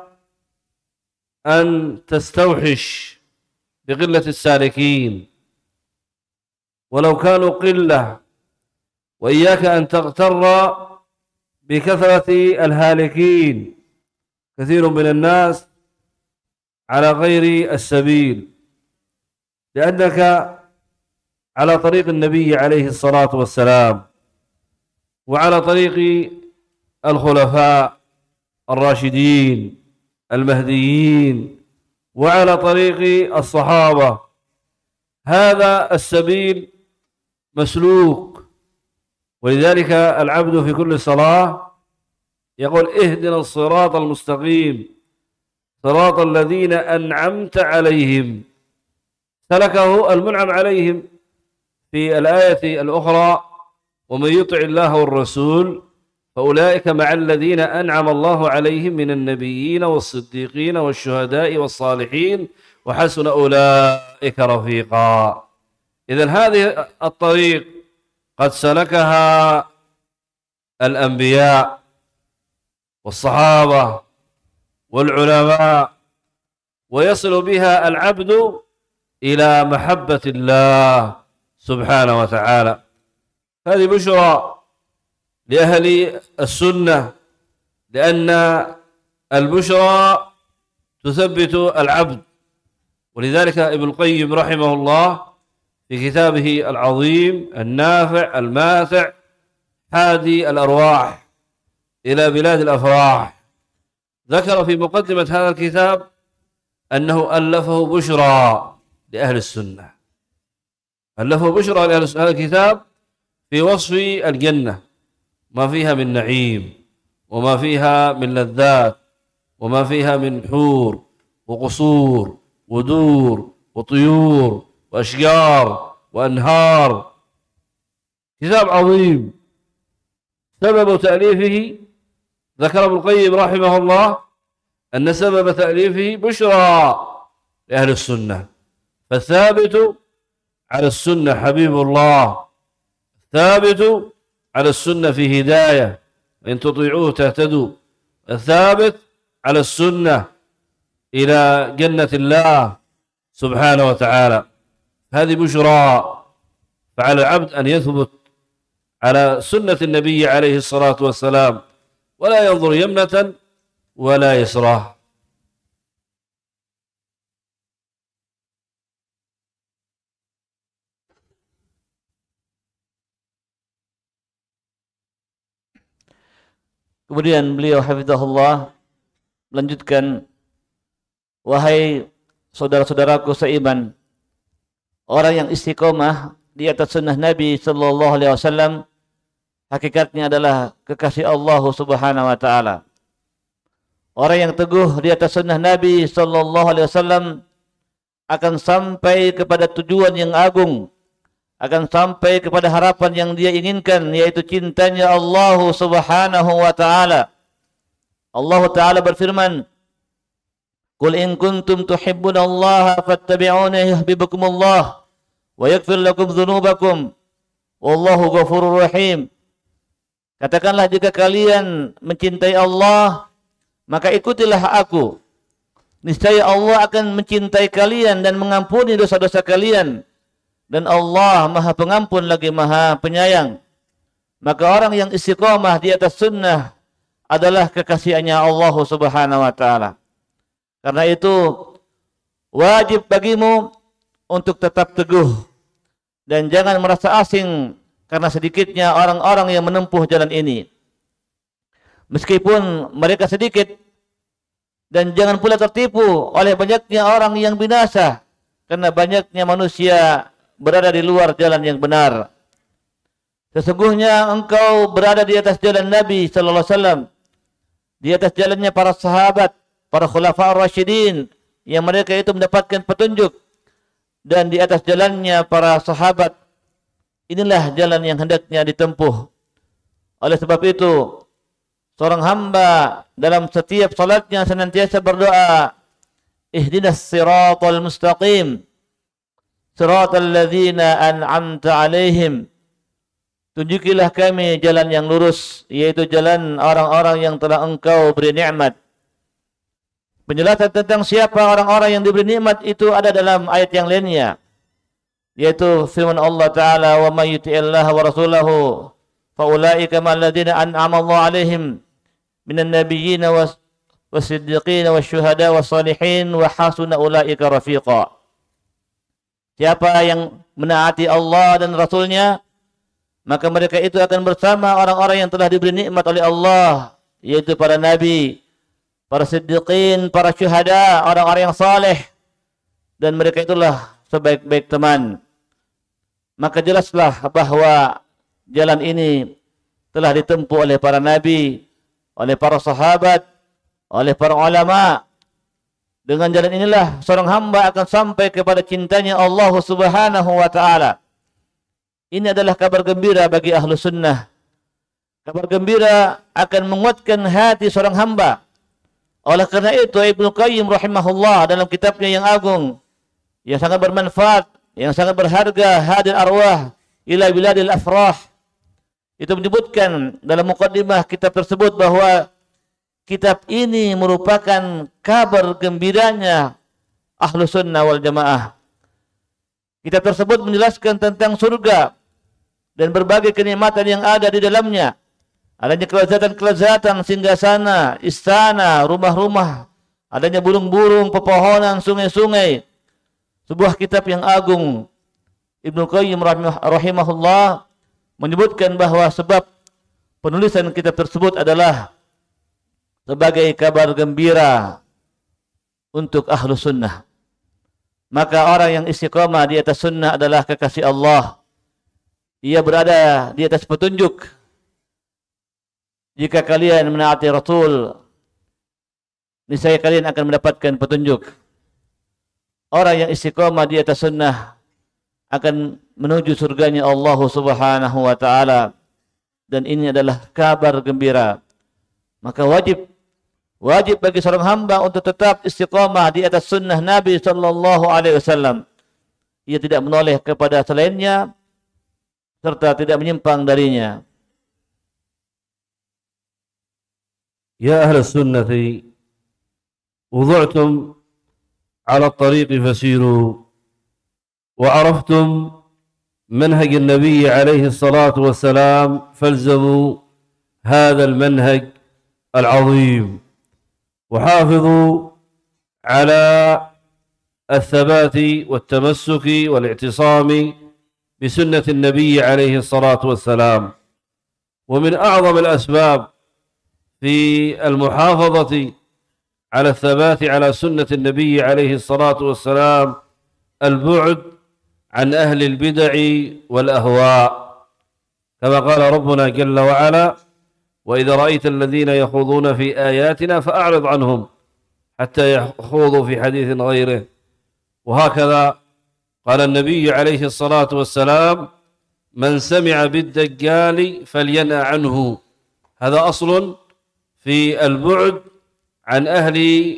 أن تستوحش بقلة السالكين ولو كانوا قلة، وإياك أن تغتر بكثرة الهالكين. كثير من الناس على غير السبيل، لأنك على طريق النبي عليه الصلاة والسلام وعلى طريق الخلفاء الراشدين المهديين وعلى طريق الصحابة. هذا السبيل مسلوك، ولذلك العبد في كل صلاة يقول: اهدنا الصراط المستقيم صراط الذين أنعمت عليهم. سلكه المنعم عليهم في الآية الأخرى: ومن يطع الله والرسول فأولئك مع الذين أنعم الله عليهم من النبيين والصديقين والشهداء والصالحين وحسن أولئك رفيقا. إذن هذه الطريق قد سلكها الأنبياء والصحابة والعلماء، ويصل بها العبد إلى محبة الله سبحانه وتعالى. هذه بشرى لأهل السنة، لأن البشرى تثبت العبد. ولذلك ابن القيم رحمه الله في كتابه العظيم النافع الماتع هادي الأرواح إلى بلاد الأفراح ذكر في مقدمة هذا الكتاب أنه ألفه بشرى لأهل السنة، ألفه بشرى لأهل السنة. هذا الكتاب في وصف الجنة، ما فيها من نعيم، وما فيها من لذات، وما فيها من حور وقصور ودور وطيور وأشجار وأنهار. كتاب عظيم. سبب تأليفه ذكر ابن القيم رحمه الله أن سبب تأليفه بشرى لأهل السنة. فالثابت على السنة حبيب الله، الثابت على السنة في هداية، إن تطيعوه تهتدوا. الثابت على السنة إلى جنة الله سبحانه وتعالى. هذه بشرى. فعلى العبد أن يثبت على سنة النبي عليه الصلاة والسلام، ولا ينظر يمنة ولا يسرى. Kemudian beliau hafizahullah melanjutkan, wahai saudara-saudaraku seiman, orang yang istiqomah di atas sunnah Nabi sallallahu alaihi wasallam hakikatnya adalah kekasih Allah Subhanahu wa taala. Orang yang teguh di atas sunnah Nabi sallallahu alaihi wasallam akan sampai kepada tujuan yang agung, akan sampai kepada harapan yang dia inginkan, yaitu cintanya Allah Subhanahu wa taala. Allah taala berfirman, "Qul in kuntum tuhibbunallaha fattabi'uni yuhibbukumullah wa yaghfir lakum dzunubakum wallahu ghafurur rahim." Katakanlah, jika kalian mencintai Allah, maka ikutilah aku. Niscaya Allah akan mencintai kalian dan mengampuni dosa-dosa kalian. Dan Allah Maha Pengampun lagi Maha Penyayang. Maka orang yang istiqamah di atas sunnah adalah kekasihannya Allah Subhanahu wa taala. Karena itu wajib bagimu untuk tetap teguh dan jangan merasa asing karena sedikitnya orang-orang yang menempuh jalan ini. Meskipun mereka sedikit, dan jangan pula tertipu oleh banyaknya orang yang binasa karena banyaknya manusia berada di luar jalan yang benar. Sesungguhnya engkau berada di atas jalan Nabi sallallahu alaihi wasallam, di atas jalannya para sahabat, para khulafa ar-rasyidin yang mereka itu mendapatkan petunjuk, dan di atas jalannya para sahabat. Inilah jalan yang hendaknya ditempuh. Oleh sebab itu, seorang hamba dalam setiap salatnya senantiasa berdoa, ihdinas siratal mustaqim, siratal ladzina an'amta alaihim. Tunjukilah kami jalan yang lurus, yaitu jalan orang-orang yang telah engkau beri nikmat. Penjelasan tentang siapa orang-orang yang diberi nikmat itu ada dalam ayat yang lainnya, yaitu firman Allah Ta'ala, wa may yuti'illaha wa rasulahu fa ulaika ma'al ladzina an'ama Allahu alaihim minan nabiyyin was-siddiqin wasyuhada was-salihin wa hasuna ulaika rafiqa. Siapa yang menaati Allah dan Rasulnya, maka mereka itu akan bersama orang-orang yang telah diberi nikmat oleh Allah, yaitu para nabi, para siddiqin, para syuhada, orang-orang yang saleh, dan mereka itulah sebaik-baik teman. Maka jelaslah bahwa jalan ini telah ditempuh oleh para nabi, oleh para sahabat, oleh para ulama. Dengan jalan inilah seorang hamba akan sampai kepada cintanya Allah Subhanahu wa taala. Ini adalah kabar gembira bagi ahlu sunnah. Kabar gembira akan menguatkan hati seorang hamba. Oleh karena itu Ibnu Qayyim rahimahullah dalam kitabnya yang agung, yang sangat bermanfaat, yang sangat berharga, Hadil Arwah ila Biladil Afrah, itu menyebutkan dalam muqaddimah kitab tersebut bahwa kitab ini merupakan kabar gembiranya Ahlus Sunnah wal Jamaah. Kitab tersebut menjelaskan tentang surga dan berbagai kenikmatan yang ada di dalamnya. Adanya kelezatan-kelezatan, singgasana, istana, rumah-rumah, adanya burung-burung, pepohonan, sungai-sungai. Sebuah kitab yang agung. Ibnu Qayyim rahimahullah menyebutkan bahwa sebab penulisan kitab tersebut adalah sebagai kabar gembira untuk ahlu sunnah. Maka orang yang istiqamah di atas sunnah adalah kekasih Allah. Ia berada di atas petunjuk. Jika kalian menaati Rasul, niscaya kalian akan mendapatkan petunjuk. Orang yang istiqamah di atas sunnah akan menuju surganya Allah Subhanahu wa taala, dan ini adalah kabar gembira. Maka wajib wajib bagi seorang hamba untuk tetap istiqamah di atas sunnah Nabi sallallahu alaihi wasallam. Ia tidak menoleh kepada selainnya serta tidak menyimpang darinya. يا أهل السنة وضعتم على الطريق فسيروا وعرفتم منهج النبي عليه الصلاة والسلام فالزموا هذا المنهج العظيم وحافظوا على الثبات والتمسك والاعتصام بسنة النبي عليه الصلاة والسلام. ومن أعظم الأسباب في المحافظة على الثبات على سنة النبي عليه الصلاة والسلام البعد عن أهل البدع والأهواء، كما قال ربنا جل وعلا: وإذا رأيت الذين يخوضون في آياتنا فأعرض عنهم حتى يخوضوا في حديث غيره. وهكذا قال النبي عليه الصلاة والسلام: من سمع بالدجال فلينأ عنه. هذا أصل في البعد عن أهل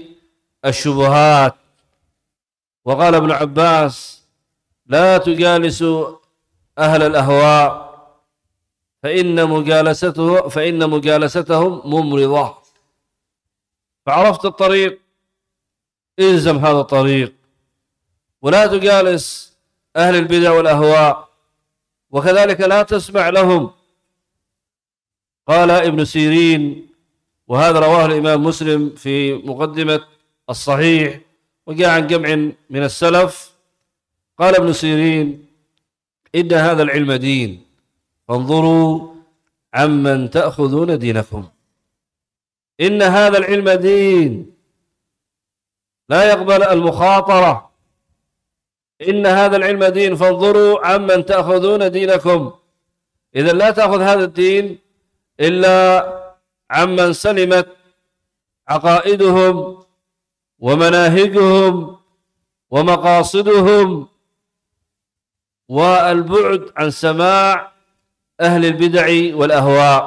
الشبهات. وقال ابن عباس: لا تجالسوا أهل الأهواء فإن مجالسته فإن مجالستهم ممرضة. فعرفت الطريق، الزم هذا الطريق، ولا تجالس أهل البدع والأهواء، وكذلك لا تسمع لهم. قال ابن سيرين، وهذا رواه الإمام مسلم في مقدمة الصحيح وجاء عن جمع من السلف، قال ابن سيرين: إن هذا العلم دين فانظروا عمن تأخذون دينكم. إن هذا العلم دين لا يقبل المخاطرة. إن هذا العلم دين فانظروا عمن تأخذون دينكم. إذا لا تأخذ هذا الدين إلا عمن سلمت عقائدهم ومناهجهم ومقاصدهم، والبعد عن سماع أهل البدع والأهواء.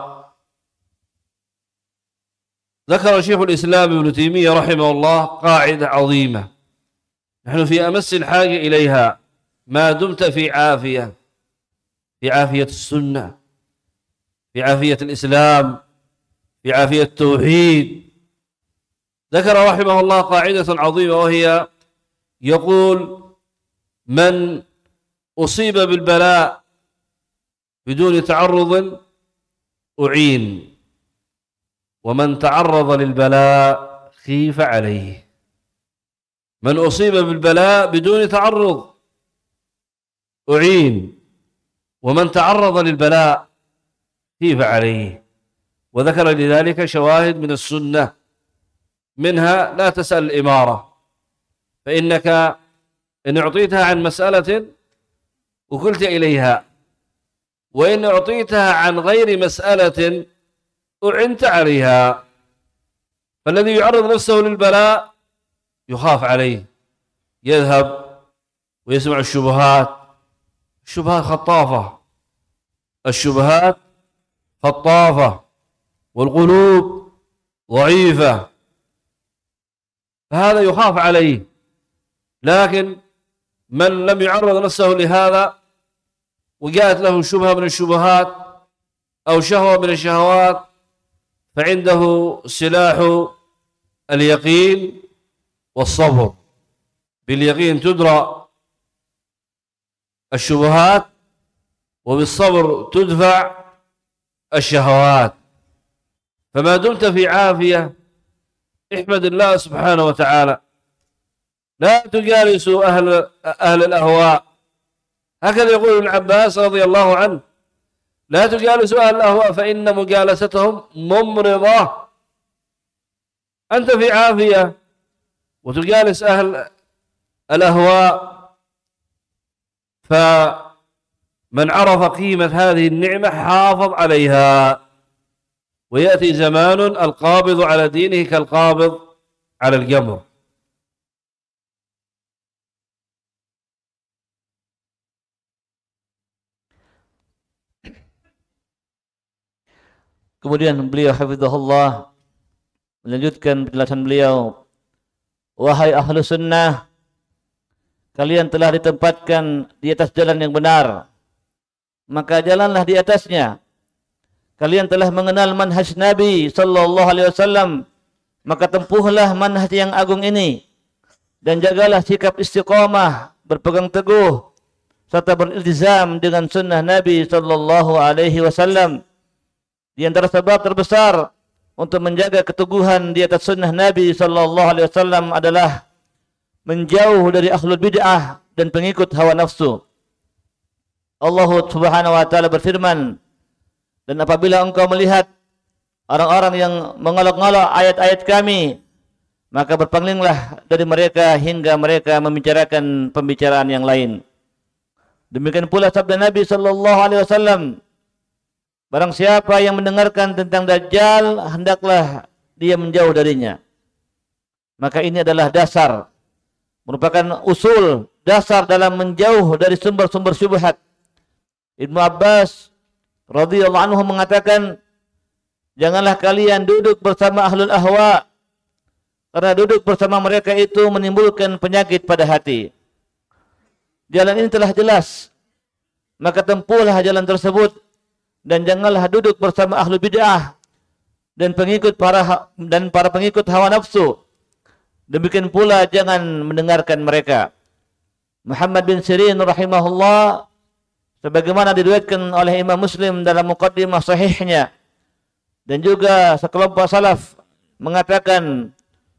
ذكر شيخ الإسلام ابن تيمية رحمه الله قاعدة عظيمة نحن في أمس الحاجة إليها ما دمت في عافية، في عافية السنة، في عافية الإسلام، في عافية التوحيد. ذكر رحمه الله قاعدة عظيمة وهي يقول: من أصيب بالبلاء بدون تعرض أعين، ومن تعرض للبلاء خيف عليه. من أصيب بالبلاء بدون تعرض أعين، ومن تعرض للبلاء خيف عليه. وذكر لذلك شواهد من السنة، منها: لا تسأل الإمارة، فإنك إن أعطيتها عن مسألة وكلت إليها، وإن أعطيتها عن غير مسألة أعنت عليها. فالذي يعرض نفسه للبلاء يخاف عليه، يذهب ويسمع الشبهات. الشبهات خطافة، الشبهات خطافة، والقلوب ضعيفة، فهذا يخاف عليه. لكن من لم يعرض نفسه لهذا وجاءت له شبهة من الشبهات أو شهوة من الشهوات فعنده سلاح اليقين والصبر. باليقين تدرى الشبهات، وبالصبر تدفع الشهوات. فما دمت في عافية احمد الله سبحانه وتعالى. لا تجالسوا أهل, أهل الأهواء. هكذا يقول ابن عباس رضي الله عنه: لا تجالسوا أهل الأهواء فإن مجالستهم ممرضة. أنت في عافية وتجالس أهل الأهواء، فمن عرف قيمة هذه النعمة حافظ عليها. ويأتي زمان القابض على دينه كالقابض على الجمر. Kemudian beliau hafizahullah melanjutkan penjelasan beliau, wahai ahlu sunnah, kalian telah ditempatkan di atas jalan yang benar, maka jalanlah di atasnya. Kalian telah mengenal manhaj Nabi sallallahu alaihi wasallam, maka tempuhlah manhaj yang agung ini dan jagalah sikap istiqamah, berpegang teguh serta beriltizam dengan sunnah Nabi sallallahu alaihi wasallam. Di antara sebab terbesar untuk menjaga keteguhan di atas sunnah Nabi sallallahu alaihi wasallam adalah menjauh dari ahlul bid'ah dan pengikut hawa nafsu. Allah Subhanahu wa taala berfirman, dan apabila engkau melihat orang-orang yang mengolok-ngolok ayat-ayat kami, maka berpalinglah dari mereka hingga mereka membicarakan pembicaraan yang lain. Demikian pula sabda Nabi sallallahu alaihi wasallam, barang siapa yang mendengarkan tentang Dajjal, hendaklah dia menjauh darinya. Maka ini adalah dasar, merupakan usul dasar dalam menjauh dari sumber-sumber syubhat. Ibnu Abbas radhiyallahu anhu mengatakan, janganlah kalian duduk bersama ahlul ahwa, karena duduk bersama mereka itu menimbulkan penyakit pada hati. Jalan ini telah jelas, maka tempuhlah jalan tersebut. Dan janganlah duduk bersama ahlu bid'ah dan pengikut para dan para pengikut hawa nafsu. Demikian pula jangan mendengarkan mereka. Muhammad bin Sirin rahimahullah, sebagaimana diriwayatkan oleh Imam Muslim dalam muqaddimah sahihnya, dan juga sekelompok salaf mengatakan,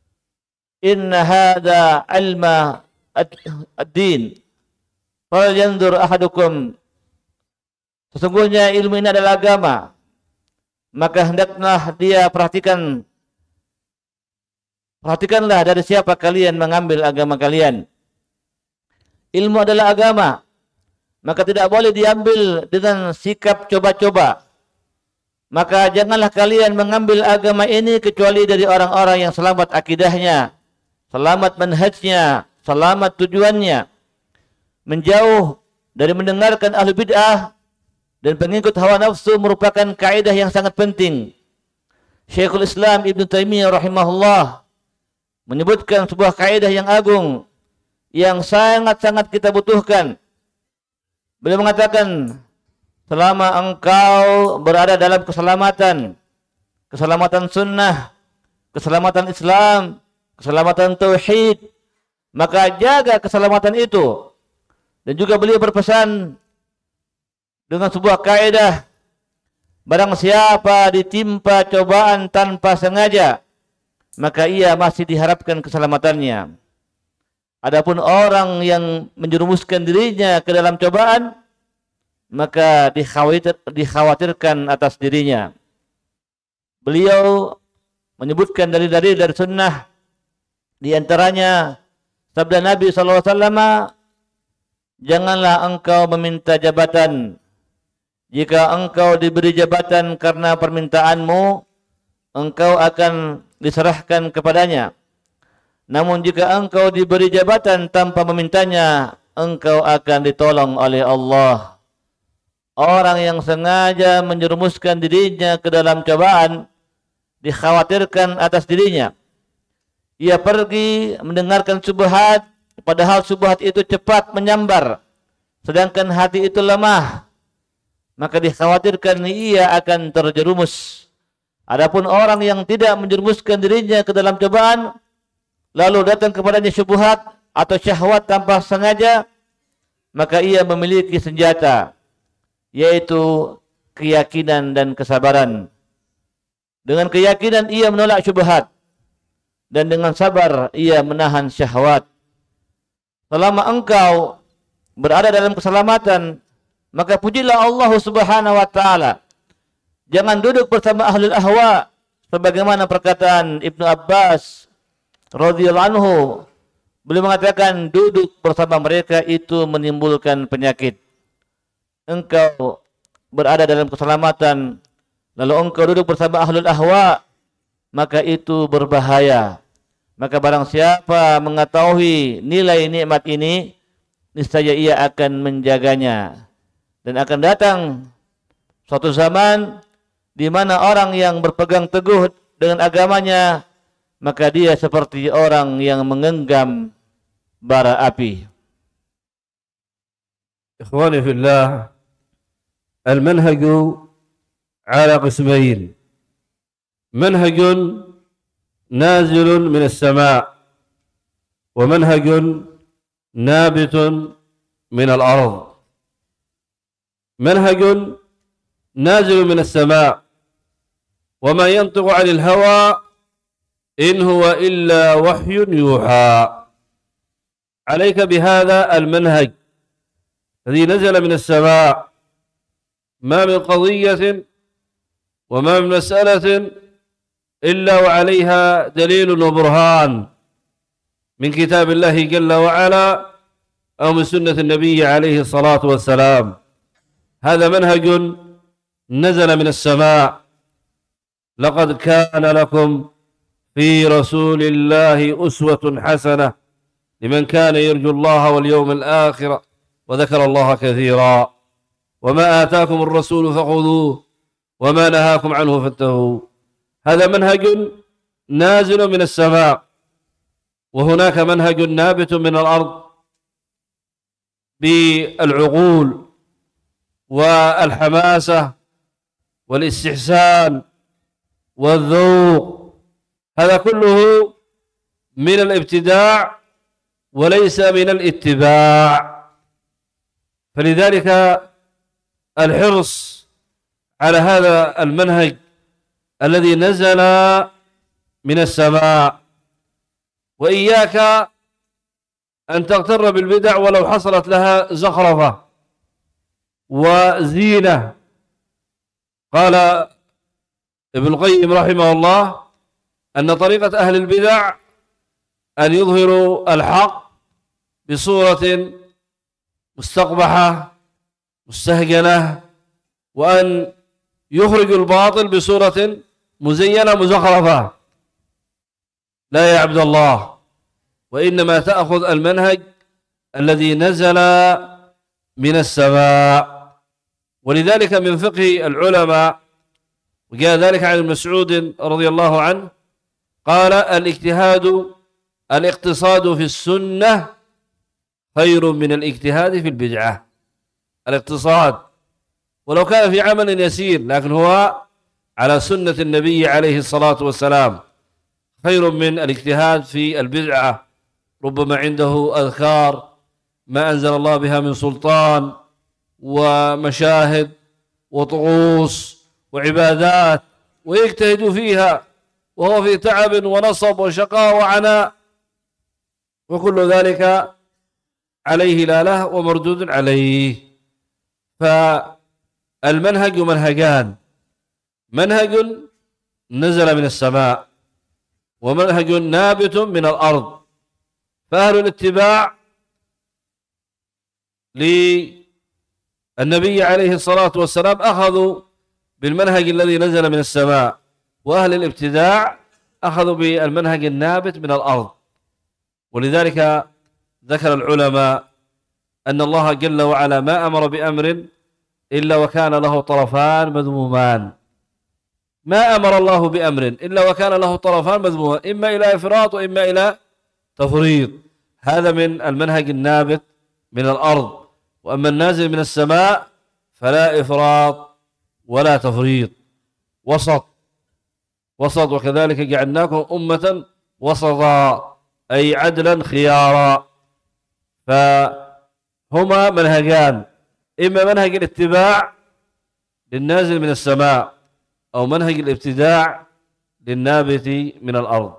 inna hadza ilma ad-din, fal yanzur ahadukum, sesungguhnya ilmu ini adalah agama, maka hendaklah dia perhatikan, perhatikanlah dari siapa kalian mengambil agama kalian. Ilmu adalah agama, maka tidak boleh diambil dengan sikap coba-coba. Maka janganlah kalian mengambil agama ini kecuali dari orang-orang yang selamat akidahnya, selamat manhajnya, selamat tujuannya, menjauh dari mendengarkan ahli bid'ah dan pengikut hawa nafsu merupakan kaidah yang sangat penting. Syekhul Islam Ibn Taimiyah rahimahullah menyebutkan sebuah kaidah yang agung yang sangat-sangat kita butuhkan. Beliau mengatakan, selama engkau berada dalam keselamatan, keselamatan sunnah, keselamatan Islam, keselamatan tauhid, maka jaga keselamatan itu. Dan juga beliau berpesan dengan sebuah kaidah, barang siapa ditimpa cobaan tanpa sengaja, maka ia masih diharapkan keselamatannya. Adapun orang yang menjerumuskan dirinya ke dalam cobaan, maka dikhawatir, dikhawatirkan atas dirinya. Beliau menyebutkan dalil-dalil dari sunnah, di antaranya sabda Nabi sallallahu alaihi wasallam, janganlah engkau meminta jabatan. Jika engkau diberi jabatan karena permintaanmu, engkau akan diserahkan kepadanya. Namun jika engkau diberi jabatan tanpa memintanya, engkau akan ditolong oleh Allah. Orang yang sengaja menjerumuskan dirinya ke dalam cobaan, dikhawatirkan atas dirinya. Ia pergi mendengarkan syubhat, padahal syubhat itu cepat menyambar, sedangkan hati itu lemah. Maka dikhawatirkan ia akan terjerumus Adapun orang yang tidak menjerumuskan dirinya ke dalam cobaan, lalu datang kepadanya syubhat atau syahwat tanpa sengaja, maka ia memiliki senjata, yaitu keyakinan dan kesabaran. Dengan keyakinan ia menolak syubhat, dan dengan sabar ia menahan syahwat. Selama engkau berada dalam keselamatan, maka pujilah Allah Subhanahu wa taala. Jangan duduk bersama ahlul ahwa, sebagaimana perkataan Ibnu Abbas radhiyallahu anhu. Beliau mengatakan duduk bersama mereka itu menimbulkan penyakit. Engkau berada dalam keselamatan, lalu engkau duduk bersama ahlul ahwa, maka itu berbahaya. Maka barang siapa mengetahui nilai nikmat ini, niscaya ia akan menjaganya. Dan akan datang suatu zaman di mana orang yang berpegang teguh dengan agamanya, maka dia seperti orang yang menggenggam bara api. Ikhwani fillah, al-manhaj ala qismayn. Manhaj nazil min as-sama' wa manhaj nabit min al-ard. منهج نازل من السماء وما ينطق عن الهوى إن هو إلا وحي يوحى. عليك بهذا المنهج الذي نزل من السماء، ما من قضية وما من مسألة إلا وعليها دليل وبرهان من كتاب الله جل وعلا أو من سنة النبي عليه الصلاة والسلام. هذا منهج نزل من السماء. لقد كان لكم في رسول الله أسوة حسنة لمن كان يرجو الله واليوم الآخر وذكر الله كثيرا. وما آتاكم الرسول فخذوه وما نهاكم عنه فانتهوا. هذا منهج نازل من السماء. وهناك منهج نابت من الأرض بالعقول والحماسة والاستحسان والذوق. هذا كله من الابتداع وليس من الاتباع. فلذلك الحرص على هذا المنهج الذي نزل من السماء، وإياك أن تغتر بالبدع ولو حصلت لها زخرفة وزينة. قال ابن القيم رحمه الله أن طريقة أهل البدع أن يظهروا الحق بصورة مستقبحة مستهجنة، وأن يخرجوا الباطل بصورة مزينة مزخرفة. لا يا عبد الله، وإنما تأخذ المنهج الذي نزل من السماء. ولذلك من فقه العلماء، وجاء ذلك عن مسعود رضي الله عنه قال: الاجتهاد الاقتصاد في السنة خير من الاجتهاد في البدعة. الاقتصاد ولو كان في عمل يسير، لكن هو على سنة النبي عليه الصلاة والسلام، خير من الاجتهاد في البدعة. ربما عنده أذكار ما أنزل الله بها من سلطان ومشاهد وطقوس وعبادات ويجتهد فيها وهو في تعب ونصب وشقاء وعناء، وكل ذلك عليه لا له ومردود عليه. فالمنهج منهجان: منهج نزل من السماء ومنهج نابت من الأرض. فأهل الاتباع للنبي عليه الصلاة والسلام أخذوا بالمنهج الذي نزل من السماء، وأهل الابتداع أخذوا بالمنهج النابت من الأرض. ولذلك ذكر العلماء أن الله جل وعلا ما أمر بأمر إلا وكان له طرفان مذمومان. ما أمر الله بأمر إلا وكان له طرفان مذمومان، إما إلى إفراط وإما إلى تفريط. هذا من المنهج النابت من الأرض. وأما النازل من السماء فلا إفراط ولا تفريط، وسط. وسط وكذلك جعلناكم أمة وسطا أي عدلا خيارا. فهما منهجان، إما منهج الاتباع للنازل من السماء أو منهج الابتداع للنابت من الأرض.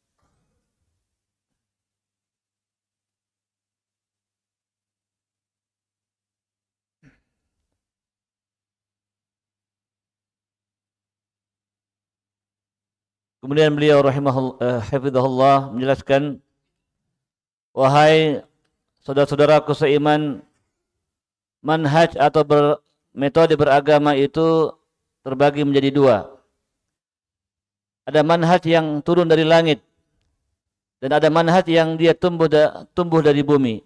Kemudian beliau rahimahullah, hafizahullah menjelaskan, wahai saudara-saudaraku seiman, manhaj atau ber, metode beragama itu terbagi menjadi dua. Ada manhaj yang turun dari langit dan ada manhaj yang dia tumbuh da, tumbuh dari bumi.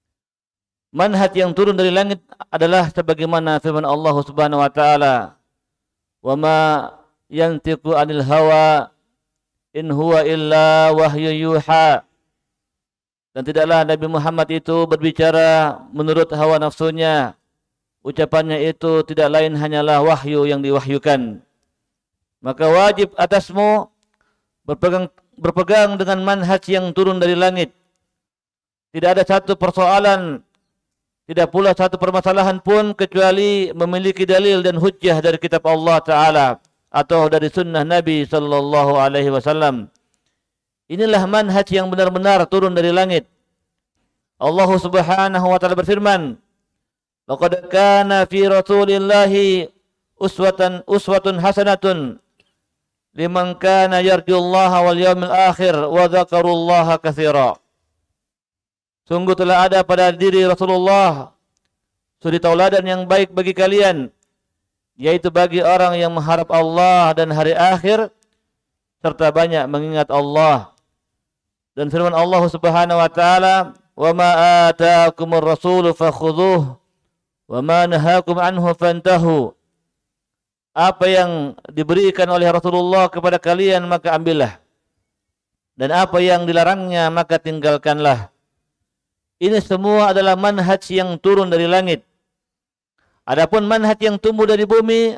Manhaj yang turun dari langit adalah sebagaimana firman Allah Subhanahu wa taala, "Wa ma yantiqu 'anil hawa in huwa illa wahyu yuha." Dan tidaklah Nabi Muhammad itu berbicara menurut hawa nafsunya. Ucapannya itu tidak lain hanyalah wahyu yang diwahyukan. Maka wajib atasmu berpegang berpegang dengan manhaj yang turun dari langit. Tidak ada satu persoalan, tidak pula satu permasalahan pun kecuali memiliki dalil dan hujjah dari kitab Allah Ta'ala atau dari sunnah Nabi Sallallahu Alaihi Wasallam. Inilah manhaj yang benar-benar turun dari langit. Allah Subhanahu Wa Ta'ala berfirman, "Laqad kana fi Rasulillahi uswatan uswatun hasanatun liman kana yarjullaha wal yawmil akhir wa dzakarullaha katsira." Sungguh telah ada pada diri Rasulullah suri tauladan yang baik bagi kalian, yaitu bagi orang yang mengharap Allah dan hari akhir serta banyak mengingat Allah. Dan firman Allah Subhanahu wa taala, "Wa ma ataakumur rasulu fakhudhuhu wa ma nahakum anhu fantahu." Apa yang diberikan oleh Rasulullah kepada kalian maka ambillah, dan apa yang dilarangnya maka tinggalkanlah. Ini semua adalah manhaj yang turun dari langit. Adapun manhaj yang tumbuh dari bumi,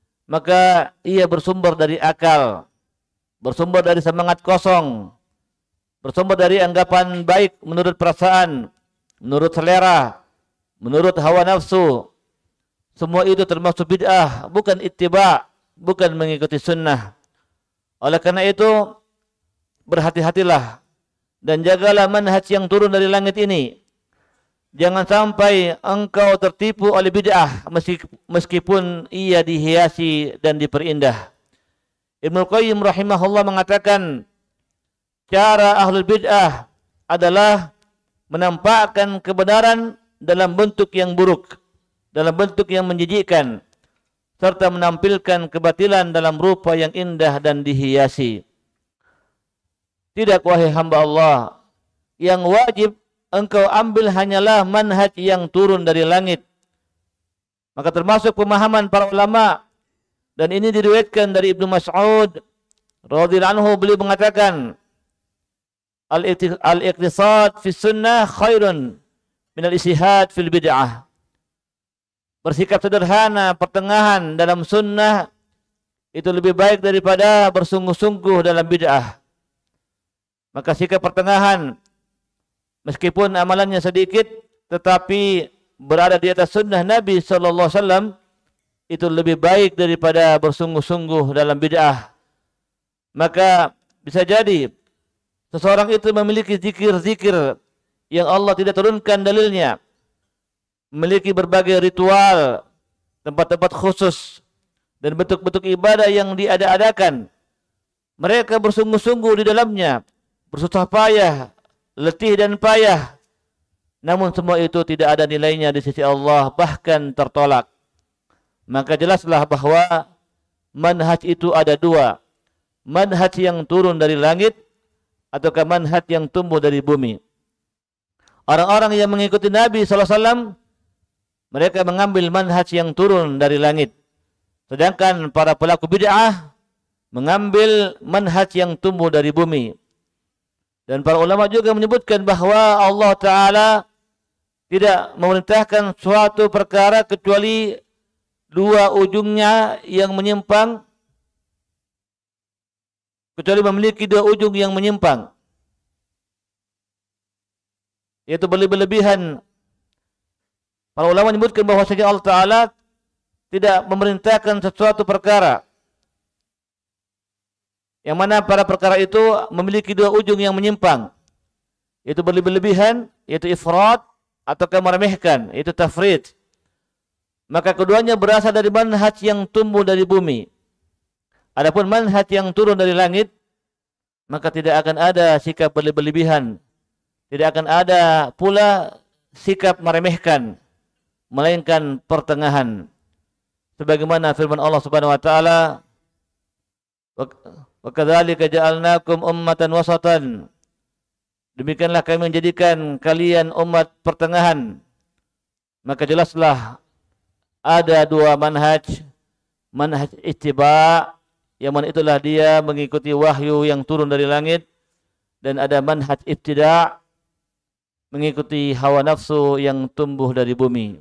maka ia bersumber dari akal, bersumber dari semangat kosong, bersumber dari anggapan baik menurut perasaan, menurut selera, menurut hawa nafsu. Semua itu termasuk bid'ah, bukan ittiba, bukan mengikuti sunnah. Oleh karena itu, berhati-hatilah dan jagalah manhaj yang turun dari langit ini. Jangan sampai engkau tertipu oleh bid'ah meskipun ia dihiasi dan diperindah. Ibnu Qayyim rahimahullah mengatakan, cara ahlul bid'ah adalah menampakkan kebenaran dalam bentuk yang buruk, dalam bentuk yang menjijikkan, serta menampilkan kebatilan dalam rupa yang indah dan dihiasi. Tidak, wahai hamba Allah, yang wajib engkau ambil hanyalah manhaj yang turun dari langit. Maka termasuk pemahaman para ulama, dan ini diriwayatkan dari Ibnu Mas'ud radhiyallahu anhu, beliau mengatakan, al-iqtisad fi sunnah khairun min al-ijtihad fil bid'ah. Bersikap sederhana, pertengahan dalam sunnah itu lebih baik daripada bersungguh-sungguh dalam bid'ah. Maka sikap pertengahan, meskipun amalannya sedikit, tetapi berada di atas sunnah Nabi Sallallahu Alaihi Wasallam, itu lebih baik daripada bersungguh-sungguh dalam bid'ah. Maka bisa jadi seseorang itu memiliki zikir-zikir yang Allah tidak turunkan dalilnya, memiliki berbagai ritual, tempat-tempat khusus, dan bentuk-bentuk ibadah yang diada-adakan. Mereka bersungguh-sungguh di dalamnya, bersusah payah, letih dan payah. Namun semua itu tidak ada nilainya di sisi Allah, bahkan tertolak. Maka jelaslah bahwa manhaj itu ada dua. Manhaj yang turun dari langit ataukah manhaj yang tumbuh dari bumi. Orang-orang yang mengikuti Nabi Sallallahu Alaihi Wasallam, mereka mengambil manhaj yang turun dari langit. Sedangkan para pelaku bid'ah mengambil manhaj yang tumbuh dari bumi. Dan para ulama juga menyebutkan bahwa Allah Ta'ala tidak memerintahkan suatu perkara kecuali dua ujungnya yang menyimpang kecuali memiliki dua ujung yang menyimpang, yaitu berlebihan. Para ulama menyebutkan bahwasanya Allah Ta'ala tidak memerintahkan sesuatu perkara yang mana para perkara itu memiliki dua ujung yang menyimpang, yaitu berlebihan, yaitu ifrat, atau meremehkan, yaitu tafrid. Maka keduanya berasal dari manhaj yang tumbuh dari bumi. Adapun manhaj yang turun dari langit, maka tidak akan ada sikap berlebihan, tidak akan ada pula sikap meremehkan, melainkan pertengahan. Sebagaimana firman Allah Subhanahu wa taala, "Wa kadzalika ja'alnakum ummatan wasatan." Demikianlah kami menjadikan kalian umat pertengahan. Maka jelaslah ada dua manhaj, manhaj ittiba, yang mana itulah dia mengikuti wahyu yang turun dari langit, dan ada manhaj ibtida, mengikuti hawa nafsu yang tumbuh dari bumi.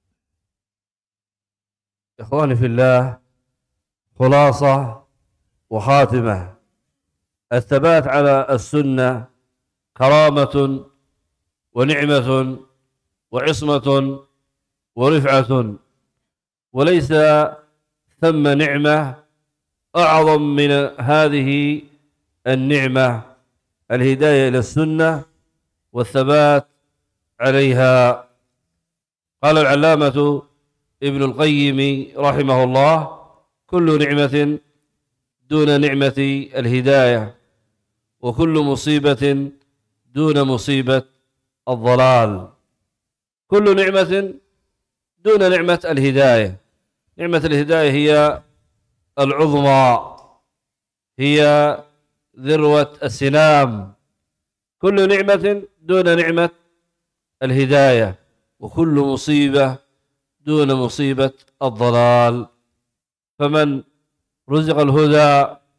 إخواني في الله، خلاصة وخاتمة: الثبات على السنة كرامة ونعمة وعصمة ورفعة، وليس ثم نعمة أعظم من هذه النعمة، الهداية إلى السنة والثبات عليها. قال العلامة ابن القيم رحمه الله: كل نعمة دون نعمة الهداية، وكل مصيبة دون مصيبة الضلال. كل نعمة دون نعمة الهداية. نعمة الهداية هي العظمى، هي ذروة السنام. كل نعمة دون نعمة الهداية، وكل مصيبة دون مصيبة الضلال. فمن رزق الهدى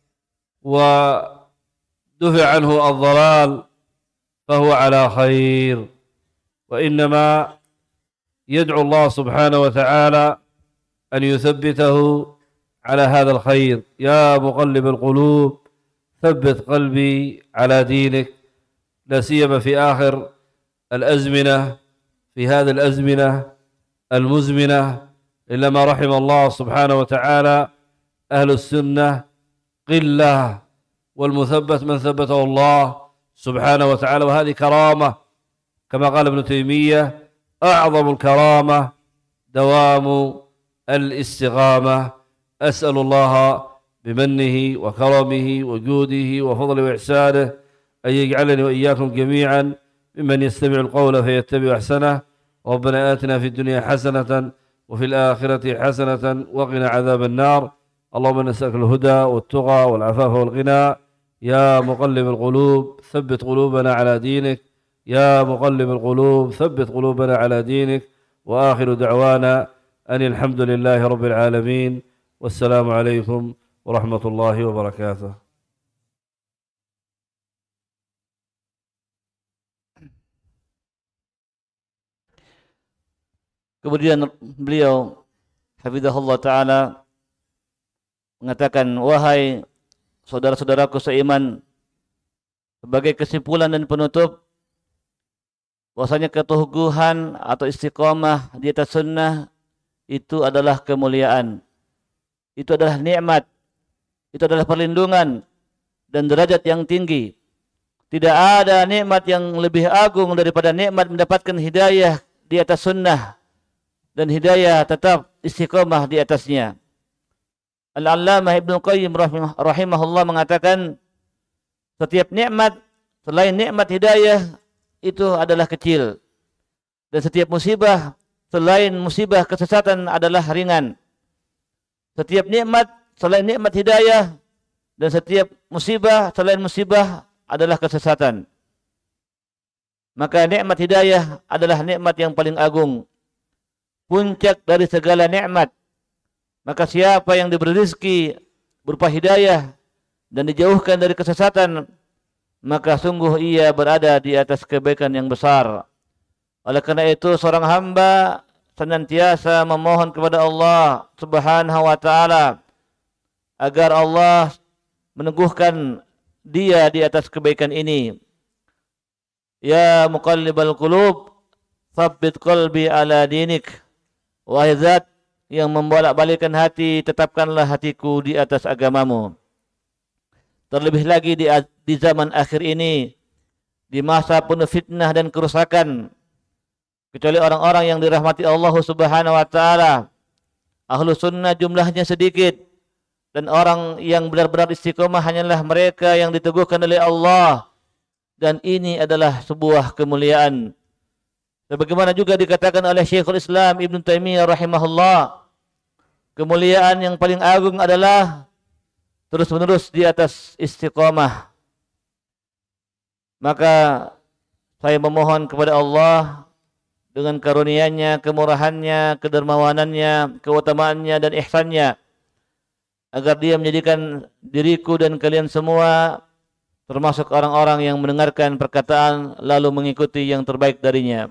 ودفع عنه الضلال فهو على خير، وإنما يدعو الله سبحانه وتعالى أن يثبته على هذا الخير. يا مقلب القلوب ثبت قلبي على دينك، لا سيما في آخر الأزمنة، في هذه الأزمنة المزمنة، إلا ما رحم الله سبحانه وتعالى أهل السنة قلة، والمثبت من ثبته الله سبحانه وتعالى. وهذه كرامة كما قال ابن تيمية: أعظم الكرامة دوام الاستقامة. أسأل الله بمنه وكرمه وجوده وفضله وإحسانه أن يجعلني وإياكم جميعا ممن يستمع القول فيتبع أحسنه. ربنا آتنا في الدنيا حسنة وفي الآخرة حسنة وقنا عذاب النار. اللهم نسألك الهدى والتقى والعفاف والغنى. يا مقلب القلوب ثبت قلوبنا على دينك. يا مقلب القلوب ثبت قلوبنا على دينك. وآخر دعوانا أن الحمد لله رب العالمين، والسلام عليكم ورحمة الله وبركاته. Kemudian beliau hafizahullah ta'ala mengatakan, wahai saudara-saudaraku seiman, sebagai kesimpulan dan penutup, bahwasanya keteguhan atau istiqamah di atas sunnah itu adalah kemuliaan, itu adalah nikmat, itu adalah perlindungan dan derajat yang tinggi. Tidak ada nikmat yang lebih agung daripada nikmat mendapatkan hidayah di atas sunnah, dan hidayah tetap istiqamah di atasnya. Al-Allamah Ibnu Qayyim rahimahullah mengatakan, setiap nikmat selain nikmat hidayah itu adalah kecil, dan setiap musibah selain musibah kesesatan adalah ringan. Setiap nikmat selain nikmat hidayah dan setiap musibah selain musibah adalah kesesatan. Maka nikmat hidayah adalah nikmat yang paling agung, puncak dari segala nikmat. Maka siapa yang diberi rezeki berupa hidayah dan dijauhkan dari kesesatan, maka sungguh ia berada di atas kebaikan yang besar. Oleh karena itu, seorang hamba senantiasa memohon kepada Allah Subhanahu wa taala agar Allah meneguhkan dia di atas kebaikan ini. Ya muqallibal qulub, tsabbit qalbi ala dinik. Wahai zat yang membolak-balikkan hati, tetapkanlah hatiku di atas agamamu. Terlebih lagi di, di zaman akhir ini, di masa penuh fitnah dan kerusakan, kecuali orang-orang yang dirahmati Allah Subhanahu wa taala, ahlu sunnah jumlahnya sedikit, dan orang yang benar-benar istiqomah hanyalah mereka yang diteguhkan oleh Allah, dan ini adalah sebuah kemuliaan. Sebagaimana juga dikatakan oleh Syekhul Islam Ibn Taimiyah rahimahullah, kemuliaan yang paling agung adalah terus-menerus di atas istiqamah. Maka saya memohon kepada Allah dengan karunia-Nya, kemurahannya, kedermawanannya, keutamaannya dan ihsannya, agar Dia menjadikan diriku dan kalian semua termasuk orang-orang yang mendengarkan perkataan lalu mengikuti yang terbaik darinya.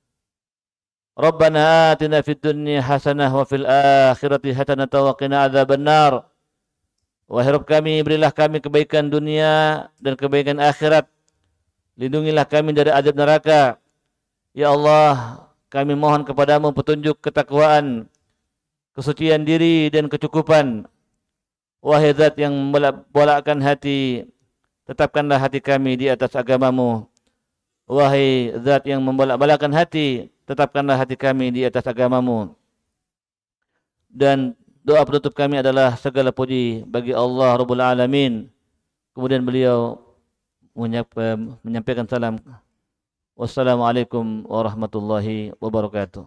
Rabbana atina fid dunya hasanah wa fil akhirati hasanah wa qina adzabannar. Wahai Rabb kami, berilah kami kebaikan dunia dan kebaikan akhirat. Lindungilah kami dari azab neraka. Ya Allah, kami mohon kepadamu petunjuk ketakwaan, kesucian diri dan kecukupan. Wahai Zat yang membolakkan hati, tetapkanlah hati kami di atas agamamu. Wahai Zat yang membolak-balikkan hati, tetapkanlah hati kami di atas agamamu. Dan doa penutup kami adalah segala puji bagi Allah Rabbul Alamin. Kemudian beliau menyampaikan salam. Wassalamualaikum warahmatullahi wabarakatuh.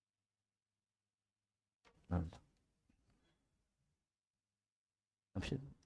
Absyir.